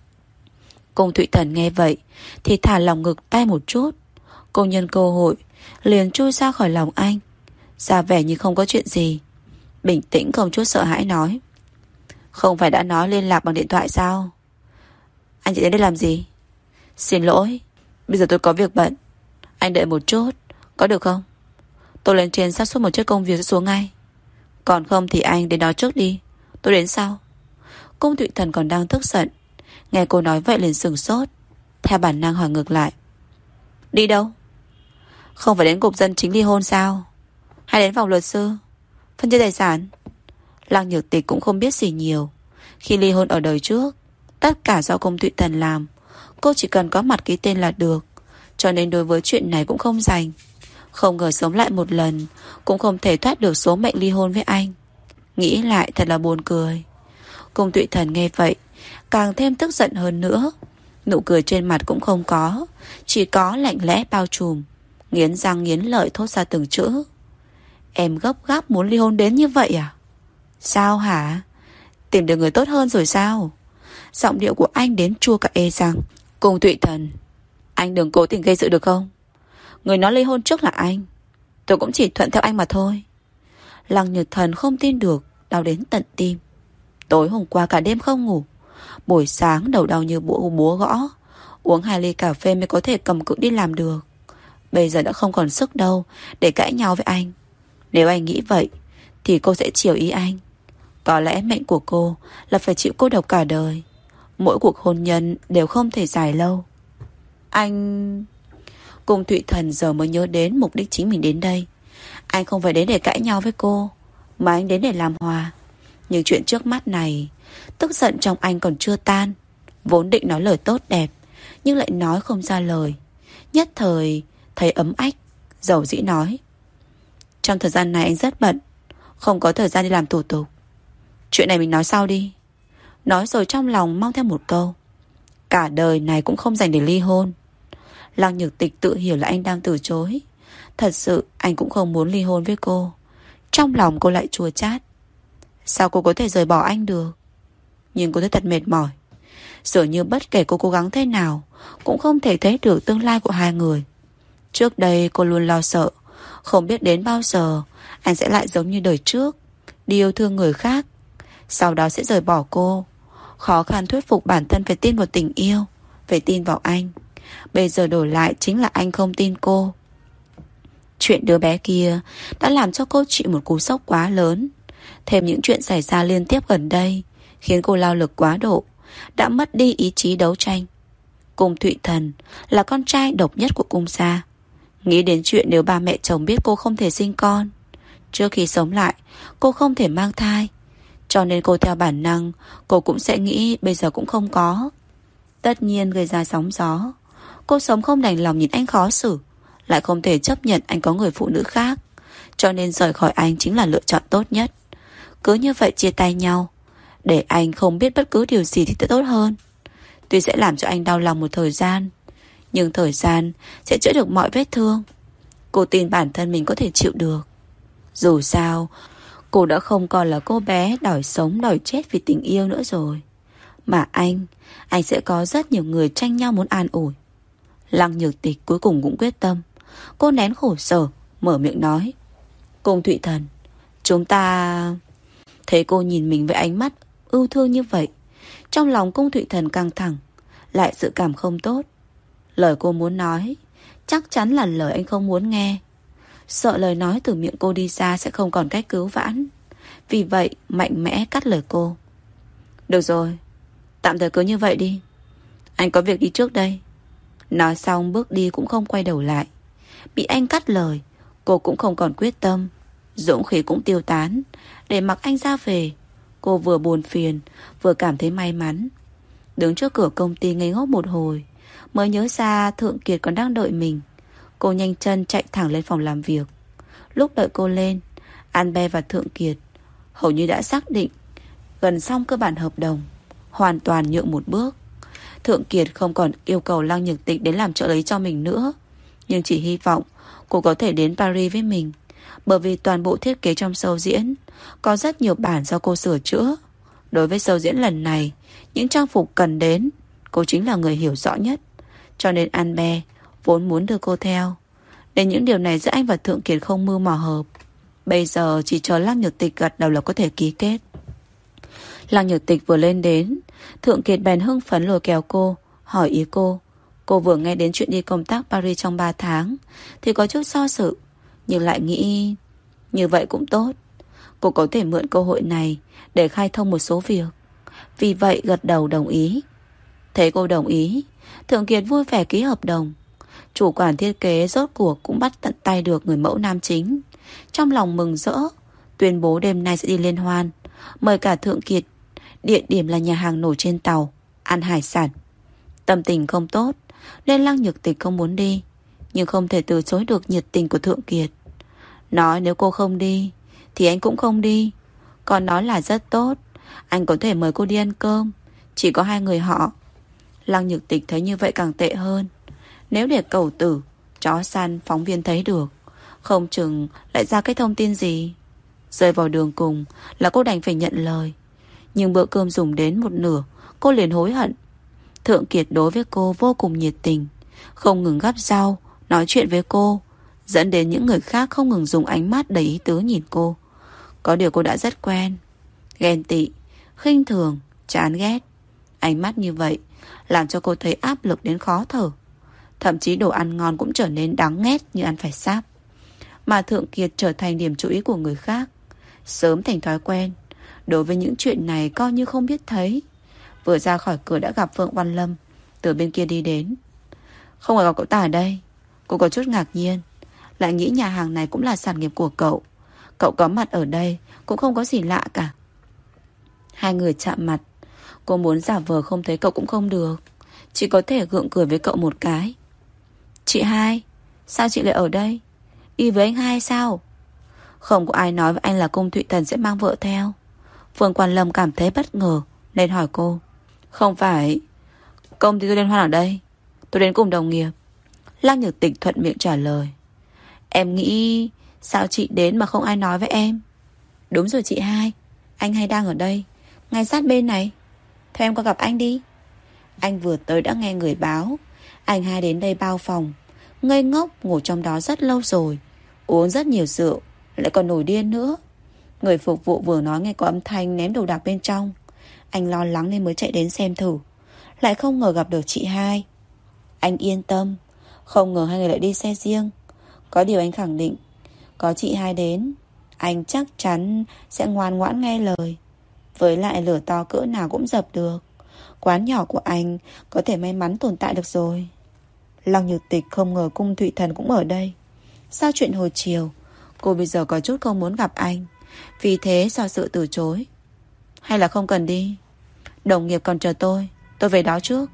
Cung Thụy Thần nghe vậy thì thả lòng ngực tay một chút. Cô nhân cơ hội liền chui ra khỏi lòng anh, ra vẻ như không có chuyện gì, bình tĩnh không chút sợ hãi nói. Không phải đã nói liên lạc bằng điện thoại sao? Anh chạy đến đây làm gì? Xin lỗi, bây giờ tôi có việc bận, anh đợi một chút, có được không? Tôi lên trên sắp xếp một chút công việc sẽ xuống ngay. Còn không thì anh đến đó trước đi, tôi đến sau. Cung Thụy Thần còn đang tức giận, nghe cô nói vậy liền sửng sốt, theo bản năng hỏi ngược lại. Đi đâu? Không phải đến cục dân chính ly hôn sao? Hay đến phòng luật sư phân chia tài sản? Lăng Nhược Tịch cũng không biết gì nhiều. Khi ly hôn ở đời trước, tất cả do Cung Thụy Thần làm, cô chỉ cần có mặt ký tên là được, cho nên đối với chuyện này cũng không dành. Không ngờ sống lại một lần cũng không thể thoát được số mệnh ly hôn với anh. Nghĩ lại thật là buồn cười. Cung Thụy Thần nghe vậy càng thêm tức giận hơn nữa. Nụ cười trên mặt cũng không có, chỉ có lạnh lẽ bao trùm. Nghiến răng nghiến lợi thốt ra từng chữ. Em gấp gáp muốn ly hôn đến như vậy à? Sao hả? Tìm được người tốt hơn rồi sao? Giọng điệu của anh đến chua cả ê răng. Cung Thụy Thần, anh đừng cố tình gây sự được không? Người nói ly hôn trước là anh, tôi cũng chỉ thuận theo anh mà thôi. Lăng Nhược Thần không tin được, đau đến tận tim. Tối hôm qua cả đêm không ngủ, buổi sáng đầu đau như búa búa gõ, uống hai ly cà phê mới có thể cầm cự đi làm được. Bây giờ đã không còn sức đâu để cãi nhau với anh. Nếu anh nghĩ vậy thì cô sẽ chiều ý anh. Có lẽ mệnh của cô là phải chịu cô độc cả đời. Mỗi cuộc hôn nhân đều không thể dài lâu. Anh... Cung Thụy Thần giờ mới nhớ đến mục đích chính mình đến đây. Anh không phải đến để cãi nhau với cô, mà anh đến để làm hòa. Nhưng chuyện trước mắt này, tức giận trong anh còn chưa tan. Vốn định nói lời tốt đẹp, nhưng lại nói không ra lời. Nhất thời thấy ấm ách, dầu dĩ nói. Trong thời gian này anh rất bận, không có thời gian đi làm thủ tục. Chuyện này mình nói sau đi. Nói rồi trong lòng mong theo một câu. Cả đời này cũng không dành để ly hôn. Lăng Nhược Tịch tự hiểu là anh đang từ chối. Thật sự anh cũng không muốn ly hôn với cô. Trong lòng cô lại chua chát. Sao cô có thể rời bỏ anh được? Nhưng cô thấy thật mệt mỏi. Dường như bất kể cô cố gắng thế nào cũng không thể thấy được tương lai của hai người. Trước đây cô luôn lo sợ, không biết đến bao giờ anh sẽ lại giống như đời trước, đi yêu thương người khác, sau đó sẽ rời bỏ cô. Khó khăn thuyết phục bản thân phải tin vào tình yêu, phải tin vào anh. Bây giờ đổi lại chính là anh không tin cô. Chuyện đứa bé kia đã làm cho cô chịu một cú sốc quá lớn. Thêm những chuyện xảy ra liên tiếp gần đây khiến cô lao lực quá độ, đã mất đi ý chí đấu tranh. Cung Thụy Thần là con trai độc nhất của cung gia. Nghĩ đến chuyện nếu ba mẹ chồng biết cô không thể sinh con, trước khi sống lại cô không thể mang thai, cho nên cô theo bản năng cô cũng sẽ nghĩ bây giờ cũng không có. Tất nhiên gây ra sóng gió. Cô sống không đành lòng nhìn anh khó xử, lại không thể chấp nhận anh có người phụ nữ khác, cho nên rời khỏi anh chính là lựa chọn tốt nhất. Cứ như vậy chia tay nhau, để anh không biết bất cứ điều gì thì tốt hơn. Tuy sẽ làm cho anh đau lòng một thời gian, nhưng thời gian sẽ chữa được mọi vết thương. Cô tin bản thân mình có thể chịu được. Dù sao cô đã không còn là cô bé đòi sống đòi chết vì tình yêu nữa rồi. Mà anh Anh sẽ có rất nhiều người tranh nhau muốn an ủi. Lăng Nhược Tịch cuối cùng cũng quyết tâm. Cô nén khổ sở, mở miệng nói. Cung Thụy Thần, chúng ta... Thấy cô nhìn mình với ánh mắt ưu thương như vậy, trong lòng Cung Thụy Thần căng thẳng, lại dự cảm không tốt. Lời cô muốn nói chắc chắn là lời anh không muốn nghe. Sợ lời nói từ miệng cô đi ra sẽ không còn cách cứu vãn. Vì vậy mạnh mẽ cắt lời cô. Được rồi, tạm thời cứ như vậy đi, anh có việc đi trước đây. Nói xong bước đi cũng không quay đầu lại. Bị anh cắt lời, cô cũng không còn quyết tâm, dũng khí cũng tiêu tán. Để mặc anh ra về, cô vừa buồn phiền vừa cảm thấy may mắn. Đứng trước cửa công ty ngây ngốc một hồi, mới nhớ ra Thượng Kiệt còn đang đợi mình. Cô nhanh chân chạy thẳng lên phòng làm việc. Lúc đợi cô lên, An Be và Thượng Kiệt hầu như đã xác định gần xong cơ bản hợp đồng, hoàn toàn nhượng một bước. Thượng Kiệt không còn yêu cầu Lăng Nhược Tịch đến làm trợ lý cho mình nữa, nhưng chỉ hy vọng cô có thể đến Paris với mình, bởi vì toàn bộ thiết kế trong show diễn có rất nhiều bản do cô sửa chữa. Đối với show diễn lần này, những trang phục cần đến, cô chính là người hiểu rõ nhất. Cho nên An Be vốn muốn đưa cô theo. Đến những điều này giữa anh và Thượng Kiệt không mưu mò hợp. Bây giờ chỉ chờ Lăng Nhược Tịch gật đầu là có thể ký kết. Lăng Nhược Tịch vừa lên đến, Thượng Kiệt bèn hưng phấn lôi kéo cô, hỏi ý cô. Cô vừa nghe đến chuyện đi công tác Paris trong ba tháng thì có chút do dự, nhưng lại nghĩ như vậy cũng tốt. Cô có thể mượn cơ hội này để khai thông một số việc. Vì vậy gật đầu đồng ý. Thấy cô đồng ý, Thượng Kiệt vui vẻ ký hợp đồng. Chủ quản thiết kế rốt cuộc cũng bắt tận tay được người mẫu nam chính. Trong lòng mừng rỡ, tuyên bố đêm nay sẽ đi liên hoan, mời cả Thượng Kiệt. Địa điểm là nhà hàng nổi trên tàu, ăn hải sản. Tâm tình không tốt nên Lăng Nhược Tịch không muốn đi, nhưng không thể từ chối được nhiệt tình của Thượng Kiệt. Nói nếu cô không đi thì anh cũng không đi, còn nói là rất tốt, Anh có thể mời cô đi ăn cơm, chỉ có hai người họ. Lăng Nhược Tịch thấy như vậy càng tệ hơn. Nếu để cẩu tử, chó săn, phóng viên thấy được, không chừng lại ra cái thông tin gì. Rơi vào đường cùng là cô đành phải nhận lời. Nhưng bữa cơm dùng đến một nửa, cô liền hối hận. Thượng Kiệt đối với cô vô cùng nhiệt tình, không ngừng gắp rau, nói chuyện với cô, dẫn đến những người khác không ngừng dùng ánh mắt đầy ý tứ nhìn cô. Có điều cô đã rất quen. Ghen tị, khinh thường, chán ghét. Ánh mắt như vậy làm cho cô thấy áp lực đến khó thở. Thậm chí đồ ăn ngon cũng trở nên đắng nghét như ăn phải sáp. Mà Thượng Kiệt trở thành điểm chú ý của người khác, sớm thành thói quen. Đối với những chuyện này coi như không biết thấy. Vừa ra khỏi cửa đã gặp Phượng Văn Lâm từ bên kia đi đến. Không phải gặp cậu ta ở đây. Cô có chút ngạc nhiên, lại nghĩ nhà hàng này cũng là sản nghiệp của cậu. Cậu có mặt ở đây cũng không có gì lạ cả. Hai người chạm mặt. Cô muốn giả vờ không thấy cậu cũng không được, chỉ có thể gượng cười với cậu một cái. Chị hai, sao chị lại ở đây? Đi với anh hai sao? Không có ai nói với anh là Cung Thụy Thần sẽ mang vợ theo. Phương Quan Lâm cảm thấy bất ngờ nên hỏi cô. Không phải. Công ty tôi liên hoan ở đây, tôi đến cùng đồng nghiệp. Lăng Nhược Tịch thuận miệng trả lời. Em nghĩ sao chị đến mà không ai nói với em? Đúng rồi chị hai, anh hai đang ở đây, ngay sát bên này. Theo em qua gặp anh đi. Anh vừa tới đã nghe người báo anh hai đến đây bao phòng, ngây ngốc ngủ trong đó rất lâu rồi, uống rất nhiều rượu, lại còn nổi điên nữa. Người phục vụ vừa nói nghe có âm thanh ném đồ đạc bên trong. Anh lo lắng nên mới chạy đến xem thử, lại không ngờ gặp được chị hai. Anh yên tâm, không ngờ hai người lại đi xe riêng. Có điều anh khẳng định, có chị hai đến, anh chắc chắn sẽ ngoan ngoãn nghe lời. Với lại lửa to cỡ nào cũng dập được. Quán nhỏ của anh có thể may mắn tồn tại được rồi. Lăng Nhược Tịch không ngờ Cung Thụy Thần cũng ở đây. Sau chuyện hồi chiều, cô bây giờ có chút không muốn gặp anh, vì thế do sự từ chối. Hay là không cần đi, đồng nghiệp còn chờ tôi, tôi về đó trước.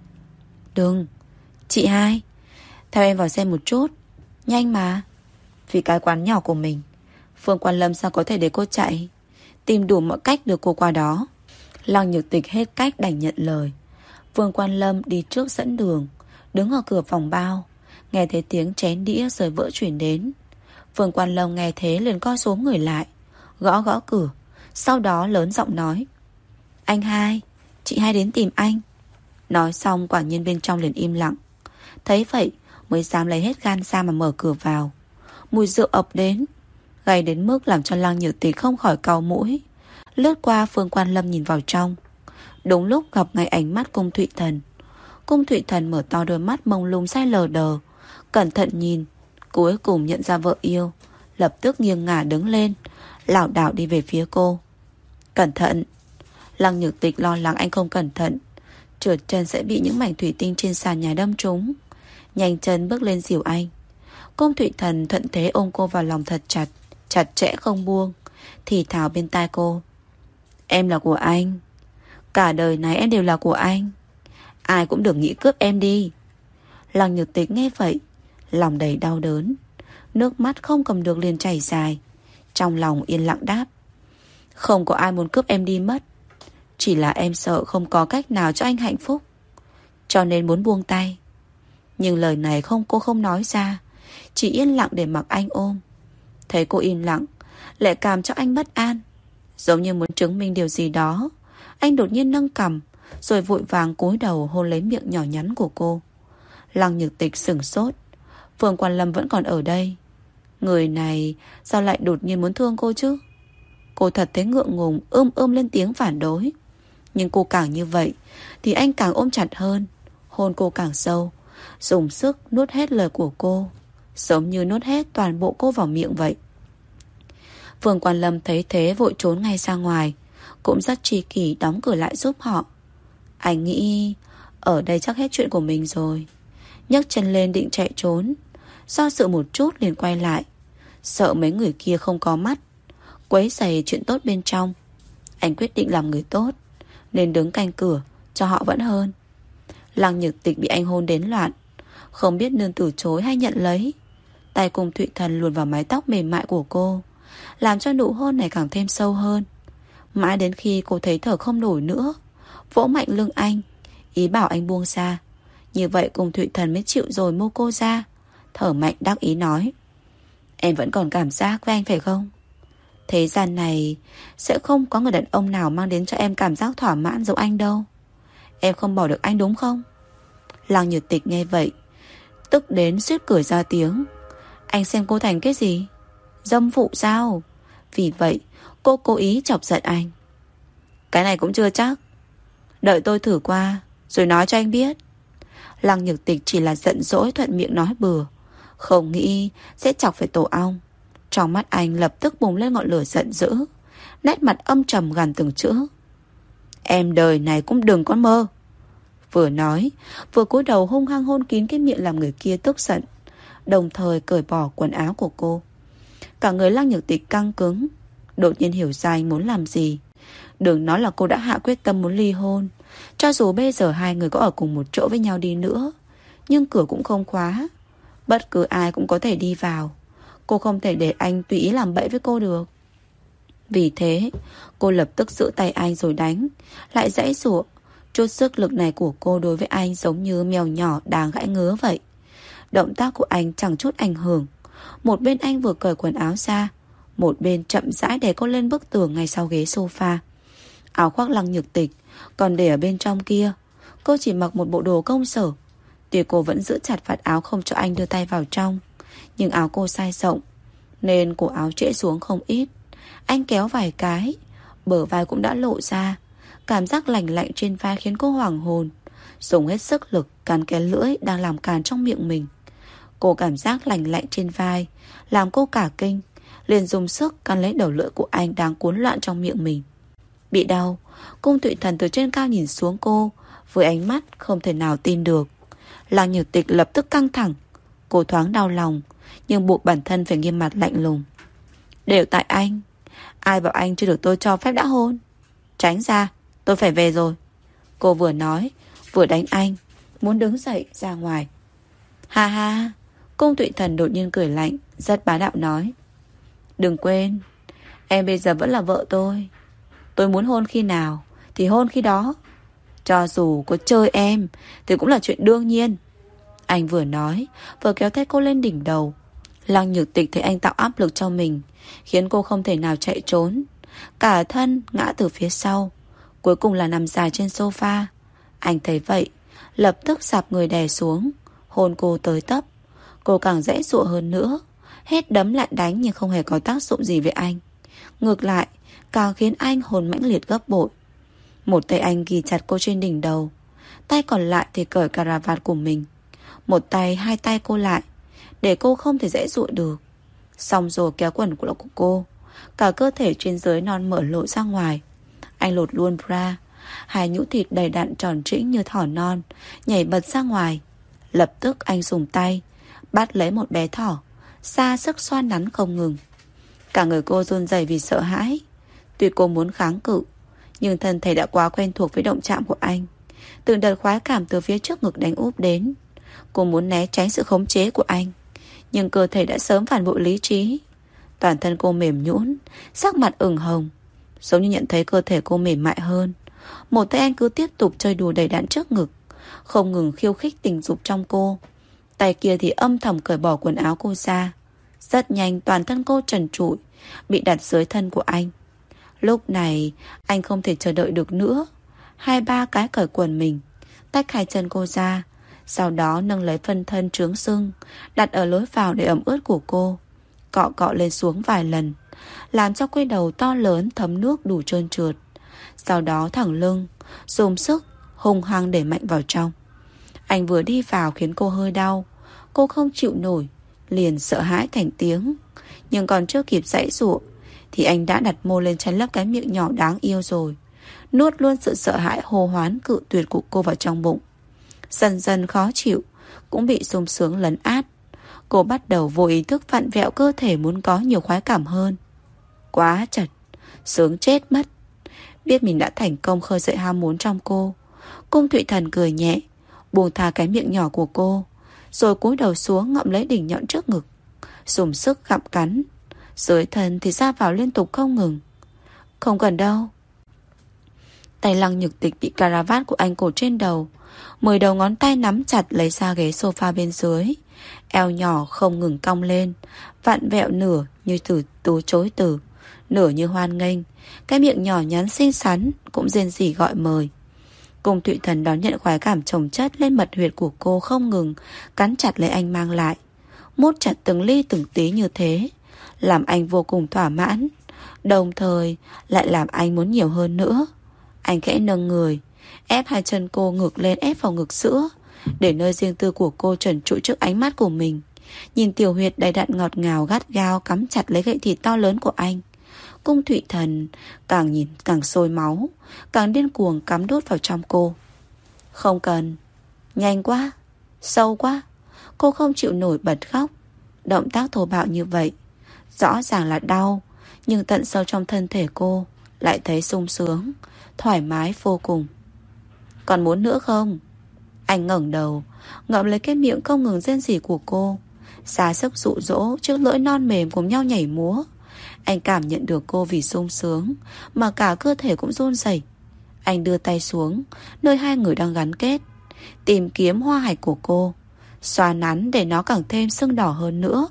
Đừng, chị hai, theo em vào xem một chút, nhanh mà. Vì cái quán nhỏ của mình, Phương Quan Lâm sao có thể để cô chạy, tìm đủ mọi cách đưa cô qua đó. Lăng Nhược Tịch hết cách đành nhận lời. Phương Quan Lâm đi trước dẫn đường, đứng ở cửa phòng bao, nghe thấy tiếng chén đĩa rơi vỡ chuyển đến. Phương Quan Lâm nghe thế liền co xuống người lại, gõ gõ cửa, sau đó lớn giọng nói. Anh hai, chị hai đến tìm anh. Nói xong quả nhiên bên trong liền im lặng. Thấy vậy mới dám lấy hết gan ra mà mở cửa vào. Mùi rượu ập đến, gay đến mức làm cho Lăng Nhược Tịch không khỏi cau mũi. Lướt qua Phương Quan Lâm nhìn vào trong. Đúng lúc gặp ngay ánh mắt Cung Thụy Thần. Cung Thụy Thần mở to đôi mắt mông lung say lờ đờ, cẩn thận nhìn, cuối cùng nhận ra vợ yêu, lập tức nghiêng ngả đứng lên, lảo đảo đi về phía cô. Cẩn thận. Lăng Nhược Tịch lo lắng anh không cẩn thận, trượt chân sẽ bị những mảnh thủy tinh trên sàn nhà đâm trúng. Nhanh chân bước lên dìu anh. Cung Thụy Thần thuận thế ôm cô vào lòng thật chặt, chặt chẽ không buông, thì thào bên tai cô. Em là của anh, cả đời này em đều là của anh, ai cũng đừng nghĩ cướp em đi. Lăng Nhược Tịch nghe vậy, lòng đầy đau đớn, nước mắt không cầm được liền chảy dài. Trong lòng yên lặng đáp. Không có ai muốn cướp em đi mất, chỉ là em sợ không có cách nào cho anh hạnh phúc, cho nên muốn buông tay. Nhưng lời này không cô không nói ra, chỉ yên lặng để mặc anh ôm. Thấy cô im lặng, lại cảm cho anh bất an, giống như muốn chứng minh điều gì đó. Anh đột nhiên nâng cằm, rồi vội vàng cúi đầu hôn lấy miệng nhỏ nhắn của cô. Lăng Nhược Tịch sửng sốt. Phương Quan Lâm vẫn còn ở đây. Người này sao lại đột nhiên muốn thương cô chứ? Cô thật thấy ngượng ngùng, ưm ưm lên tiếng phản đối. Nhưng cô càng như vậy thì anh càng ôm chặt hơn, hôn cô càng sâu, dùng sức nuốt hết lời của cô, giống như nuốt hết toàn bộ cô vào miệng vậy. Phương Quan Lâm thấy thế vội trốn ngay ra ngoài, cũng rất tri kỷ đóng cửa lại giúp họ. Anh nghĩ ở đây chắc hết chuyện của mình rồi, nhấc chân lên định chạy trốn, do dự một chút liền quay lại, sợ mấy người kia không có mắt, quấy rầy chuyện tốt bên trong. Anh quyết định làm người tốt, nên đứng canh cửa cho họ vẫn hơn. Lăng Nhược Tịch bị anh hôn đến loạn, không biết nên từ chối hay nhận lấy. Tay Cung Thụy Thần luồn vào mái tóc mềm mại của cô, làm cho nụ hôn này càng thêm sâu hơn. Mãi đến khi cô thấy thở không nổi nữa, vỗ mạnh lưng anh, ý bảo anh buông ra. Như vậy Cung Thụy Thần mới chịu rồi mô cô ra. Thở mạnh đắc ý nói: Em vẫn còn cảm giác với anh phải không? Thế gian này sẽ không có người đàn ông nào mang đến cho em cảm giác thỏa mãn giống anh đâu. Em không bỏ được anh đúng không? Lăng Nhược Tịch nghe vậy tức đến suýt cười ra tiếng. Anh xem cô thành cái gì? Dâm phụ sao? Vì vậy cô cố ý chọc giận anh. Cái này cũng chưa chắc. Đợi tôi thử qua rồi nói cho anh biết. Lăng Nhược Tịch chỉ là giận dỗi thuận miệng nói bừa, không nghĩ sẽ chọc phải tổ ong. Trong mắt anh lập tức bùng lên ngọn lửa giận dữ, nét mặt âm trầm gằn từng chữ: Em đời này cũng đừng có mơ. Vừa nói vừa cúi đầu hung hăng hôn kín cái miệng làm người kia tức giận, đồng thời cởi bỏ quần áo của cô. Cả người Lăng Nhược Tịch căng cứng, đột nhiên hiểu ra anh muốn làm gì. Đừng nói là cô đã hạ quyết tâm muốn ly hôn. Cho dù bây giờ hai người có ở cùng một chỗ với nhau đi nữa, nhưng cửa cũng không khóa, bất cứ ai cũng có thể đi vào. Cô không thể để anh tùy ý làm bậy với cô được. Vì thế cô lập tức giữ tay anh rồi đánh, lại giãy giụa. Chút sức lực này của cô đối với anh giống như mèo nhỏ đang gãi ngứa vậy. Động tác của anh chẳng chút ảnh hưởng. Một bên anh vừa cởi quần áo ra, một bên chậm rãi đè cô lên bức tường ngay sau ghế sofa. Áo khoác Lăng Nhược Tịch còn để ở bên trong kia. Cô chỉ mặc một bộ đồ công sở. Tuy cô vẫn giữ chặt vạt áo không cho anh đưa tay vào trong, nhưng áo cô sai rộng nên cổ áo trễ xuống không ít. Anh kéo vài cái, bờ vai cũng đã lộ ra. Cảm giác lành lạnh trên vai khiến cô hoảng hồn, dùng hết sức lực cắn cái lưỡi đang làm càn trong miệng mình. Cô cảm giác lành lạnh trên vai làm cô cả kinh, liền dùng sức cắn lấy đầu lưỡi của anh đang cuốn loạn trong miệng mình. Bị đau, Cung Thụy Thần từ trên cao nhìn xuống cô với ánh mắt không thể nào tin được. Lăng Nhược Tịch lập tức căng thẳng. Cô thoáng đau lòng, nhưng buộc bản thân phải nghiêm mặt lạnh lùng. Đều tại anh. Ai bảo anh chưa được tôi cho phép đã hôn? Tránh ra, tôi phải về rồi. Cô vừa nói vừa đánh anh, muốn đứng dậy ra ngoài. Ha ha. Cung Thụy Thần đột nhiên cười lạnh, rất bá đạo nói: Đừng quên, em bây giờ vẫn là vợ tôi. Tôi muốn hôn khi nào thì hôn khi đó. Cho dù có chơi em thì cũng là chuyện đương nhiên. Anh vừa nói vừa kéo tay cô lên đỉnh đầu. Lăng Nhược Tịch thấy anh tạo áp lực cho mình, khiến cô không thể nào chạy trốn, cả thân ngã từ phía sau, cuối cùng là nằm dài trên sofa. Anh thấy vậy lập tức sạp người đè xuống, hôn cô tới tấp. Cô càng dễ dụa hơn nữa, hết đấm lại đánh nhưng không hề có tác dụng gì với anh. Ngược lại càng khiến anh hồn mãnh liệt gấp bội. Một tay anh ghi chặt cô trên đỉnh đầu, tay còn lại thì cởi cà rà vạt của mình. Một tay hai tay cô lại, để cô không thể dễ dụa được. Xong rồi kéo quần của của cô, cả cơ thể trên dưới non mở lộ ra ngoài. Anh lột luôn bra, hai nhũ thịt đầy đặn tròn trĩnh như thỏ non nhảy bật ra ngoài. Lập tức anh dùng tay bắt lấy một bé thỏ, ra sức xoa nắn không ngừng. Cả người cô run rẩy vì sợ hãi. Tuy cô muốn kháng cự, nhưng thân thể đã quá quen thuộc với động chạm của anh. Từng đợt khoái cảm từ phía trước ngực đánh úp đến. Cô muốn né tránh sự khống chế của anh, nhưng cơ thể đã sớm phản bội lý trí. Toàn thân cô mềm nhũn, sắc mặt ửng hồng, giống như nhận thấy cơ thể cô mềm mại hơn. Một tay anh cứ tiếp tục chơi đùa đầy đặn trước ngực, không ngừng khiêu khích tình dục trong cô. Tay kia thì âm thầm cởi bỏ quần áo cô ra. Rất nhanh toàn thân cô trần trụi, bị đặt dưới thân của anh. Lúc này anh không thể chờ đợi được nữa, hai ba cái cởi quần mình, tách hai chân cô ra, sau đó nâng lấy phân thân trướng sưng đặt ở lối vào để ẩm ướt của cô, cọ cọ lên xuống vài lần, làm cho cái đầu to lớn thấm nước đủ trơn trượt. Sau đó thẳng lưng, dùng sức hung hăng để mạnh vào trong. Anh vừa đi vào khiến cô hơi đau. Cô không chịu nổi, liền sợ hãi thành tiếng. Nhưng còn chưa kịp giãy giụa thì anh đã đặt môi lên chắn lấp cái miệng nhỏ đáng yêu rồi, nuốt luôn sự sợ hãi hô hoán cự tuyệt của cô vào trong bụng. Dần dần khó chịu cũng bị sung sướng lấn át. Cô bắt đầu vô ý thức vặn vẹo cơ thể muốn có nhiều khoái cảm hơn. Quá chật, sướng chết mất. Biết mình đã thành công khơi dậy ham muốn trong cô, Cung Thụy Thần cười nhẹ, buông thả cái miệng nhỏ của cô, rồi cúi đầu xuống ngậm lấy đỉnh nhọn trước ngực, dùng sức gặm cắn. Dưới thân thì ra vào liên tục không ngừng. Không cần đâu, Tay Lăng Nhược Tịch bị caravat của anh cột trên đầu, mười đầu ngón tay nắm chặt lấy xa ghế sofa bên dưới. Eo nhỏ không ngừng cong lên, vặn vẹo nửa như từ tú chối từ, nửa như hoan nghênh. Cái miệng nhỏ nhắn xinh xắn cũng rên rỉ gọi mời. Cung Thụy Thần đón nhận khoái cảm chồng chất lên mật huyệt của cô không ngừng cắn chặt lấy anh mang lại, mút chặt từng ly từng tí như thế, làm anh vô cùng thỏa mãn, đồng thời lại làm anh muốn nhiều hơn nữa. Anh khẽ nâng người, ép hai chân cô ngược lên ép vào ngực sữa, để nơi riêng tư của cô trần trụi trước ánh mắt của mình. Nhìn tiểu huyệt đầy đặn ngọt ngào gắt gao cắm chặt lấy gậy thịt to lớn của anh, Cung Thụy Thần càng nhìn càng sôi máu, càng điên cuồng cắm đút vào trong cô. Không cần. Nhanh quá, sâu quá. Cô không chịu nổi bật khóc. Động tác thô bạo như vậy rõ ràng là đau, nhưng tận sâu trong thân thể cô lại thấy sung sướng, thoải mái vô cùng. Còn muốn nữa không? Anh ngẩng đầu, ngậm lấy cái miệng không ngừng rên rỉ của cô, xá sức dụ dỗ trước lưỡi non mềm cùng nhau nhảy múa. Anh cảm nhận được cô vì sung sướng mà cả cơ thể cũng run rẩy. Anh đưa tay xuống nơi hai người đang gắn kết, tìm kiếm hoa hạch của cô, xoa nắn để nó càng thêm sưng đỏ hơn nữa.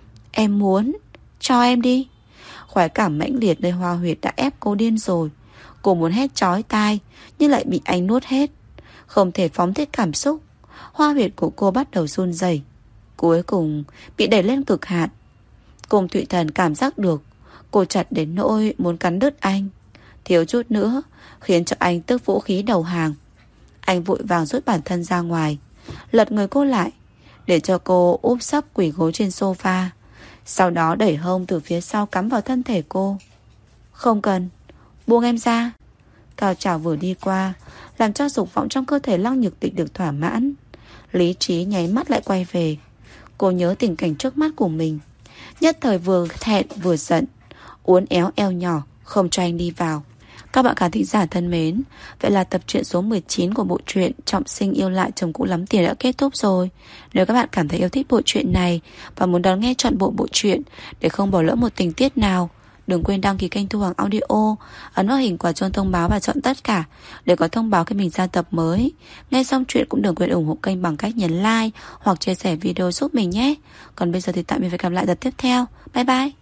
Em muốn, cho em đi. Khoái cảm mãnh liệt nơi hoa huyệt đã ép cô điên rồi. Cô muốn hét chói tai nhưng lại bị anh nuốt hết, không thể phóng thích cảm xúc. Hoa huyệt của cô bắt đầu run rẩy, cuối cùng bị đẩy lên cực hạn. Cung Thụy Thần cảm giác được cô chặt đến nỗi muốn cắn đứt anh, thiếu chút nữa khiến cho anh tức vũ khí đầu hàng. Anh vội vàng rút bản thân ra ngoài, lật người cô lại để cho cô úp sấp quỳ gối trên sofa, sau đó đẩy hông từ phía sau cắm vào thân thể cô. Không cần, buông em ra. Cao trào vừa đi qua làm cho dục vọng trong cơ thể Lăng Nhược Tịch được thỏa mãn. Lý trí nháy mắt lại quay về. Cô nhớ tình cảnh trước mắt của mình, nhất thời vừa thẹn vừa giận, uốn éo eo nhỏ không cho anh đi vào. Các bạn khán thính giả thân mến, vậy là tập truyện số mười chín của bộ truyện Trọng Sinh Yêu Lại Chồng Cũ Lắm Tiền đã kết thúc rồi. Nếu các bạn cảm thấy yêu thích bộ truyện này và muốn đón nghe trọn bộ bộ truyện để không bỏ lỡ một tình tiết nào, đừng quên đăng ký kênh Thu Hoàng Audio, ấn vào hình quả chuông thông báo và chọn tất cả để có thông báo khi mình ra tập mới. Nghe xong chuyện cũng đừng quên ủng hộ kênh bằng cách nhấn like hoặc chia sẻ video giúp mình nhé. Còn bây giờ thì tạm biệt và gặp lại tập tiếp theo. Bye bye.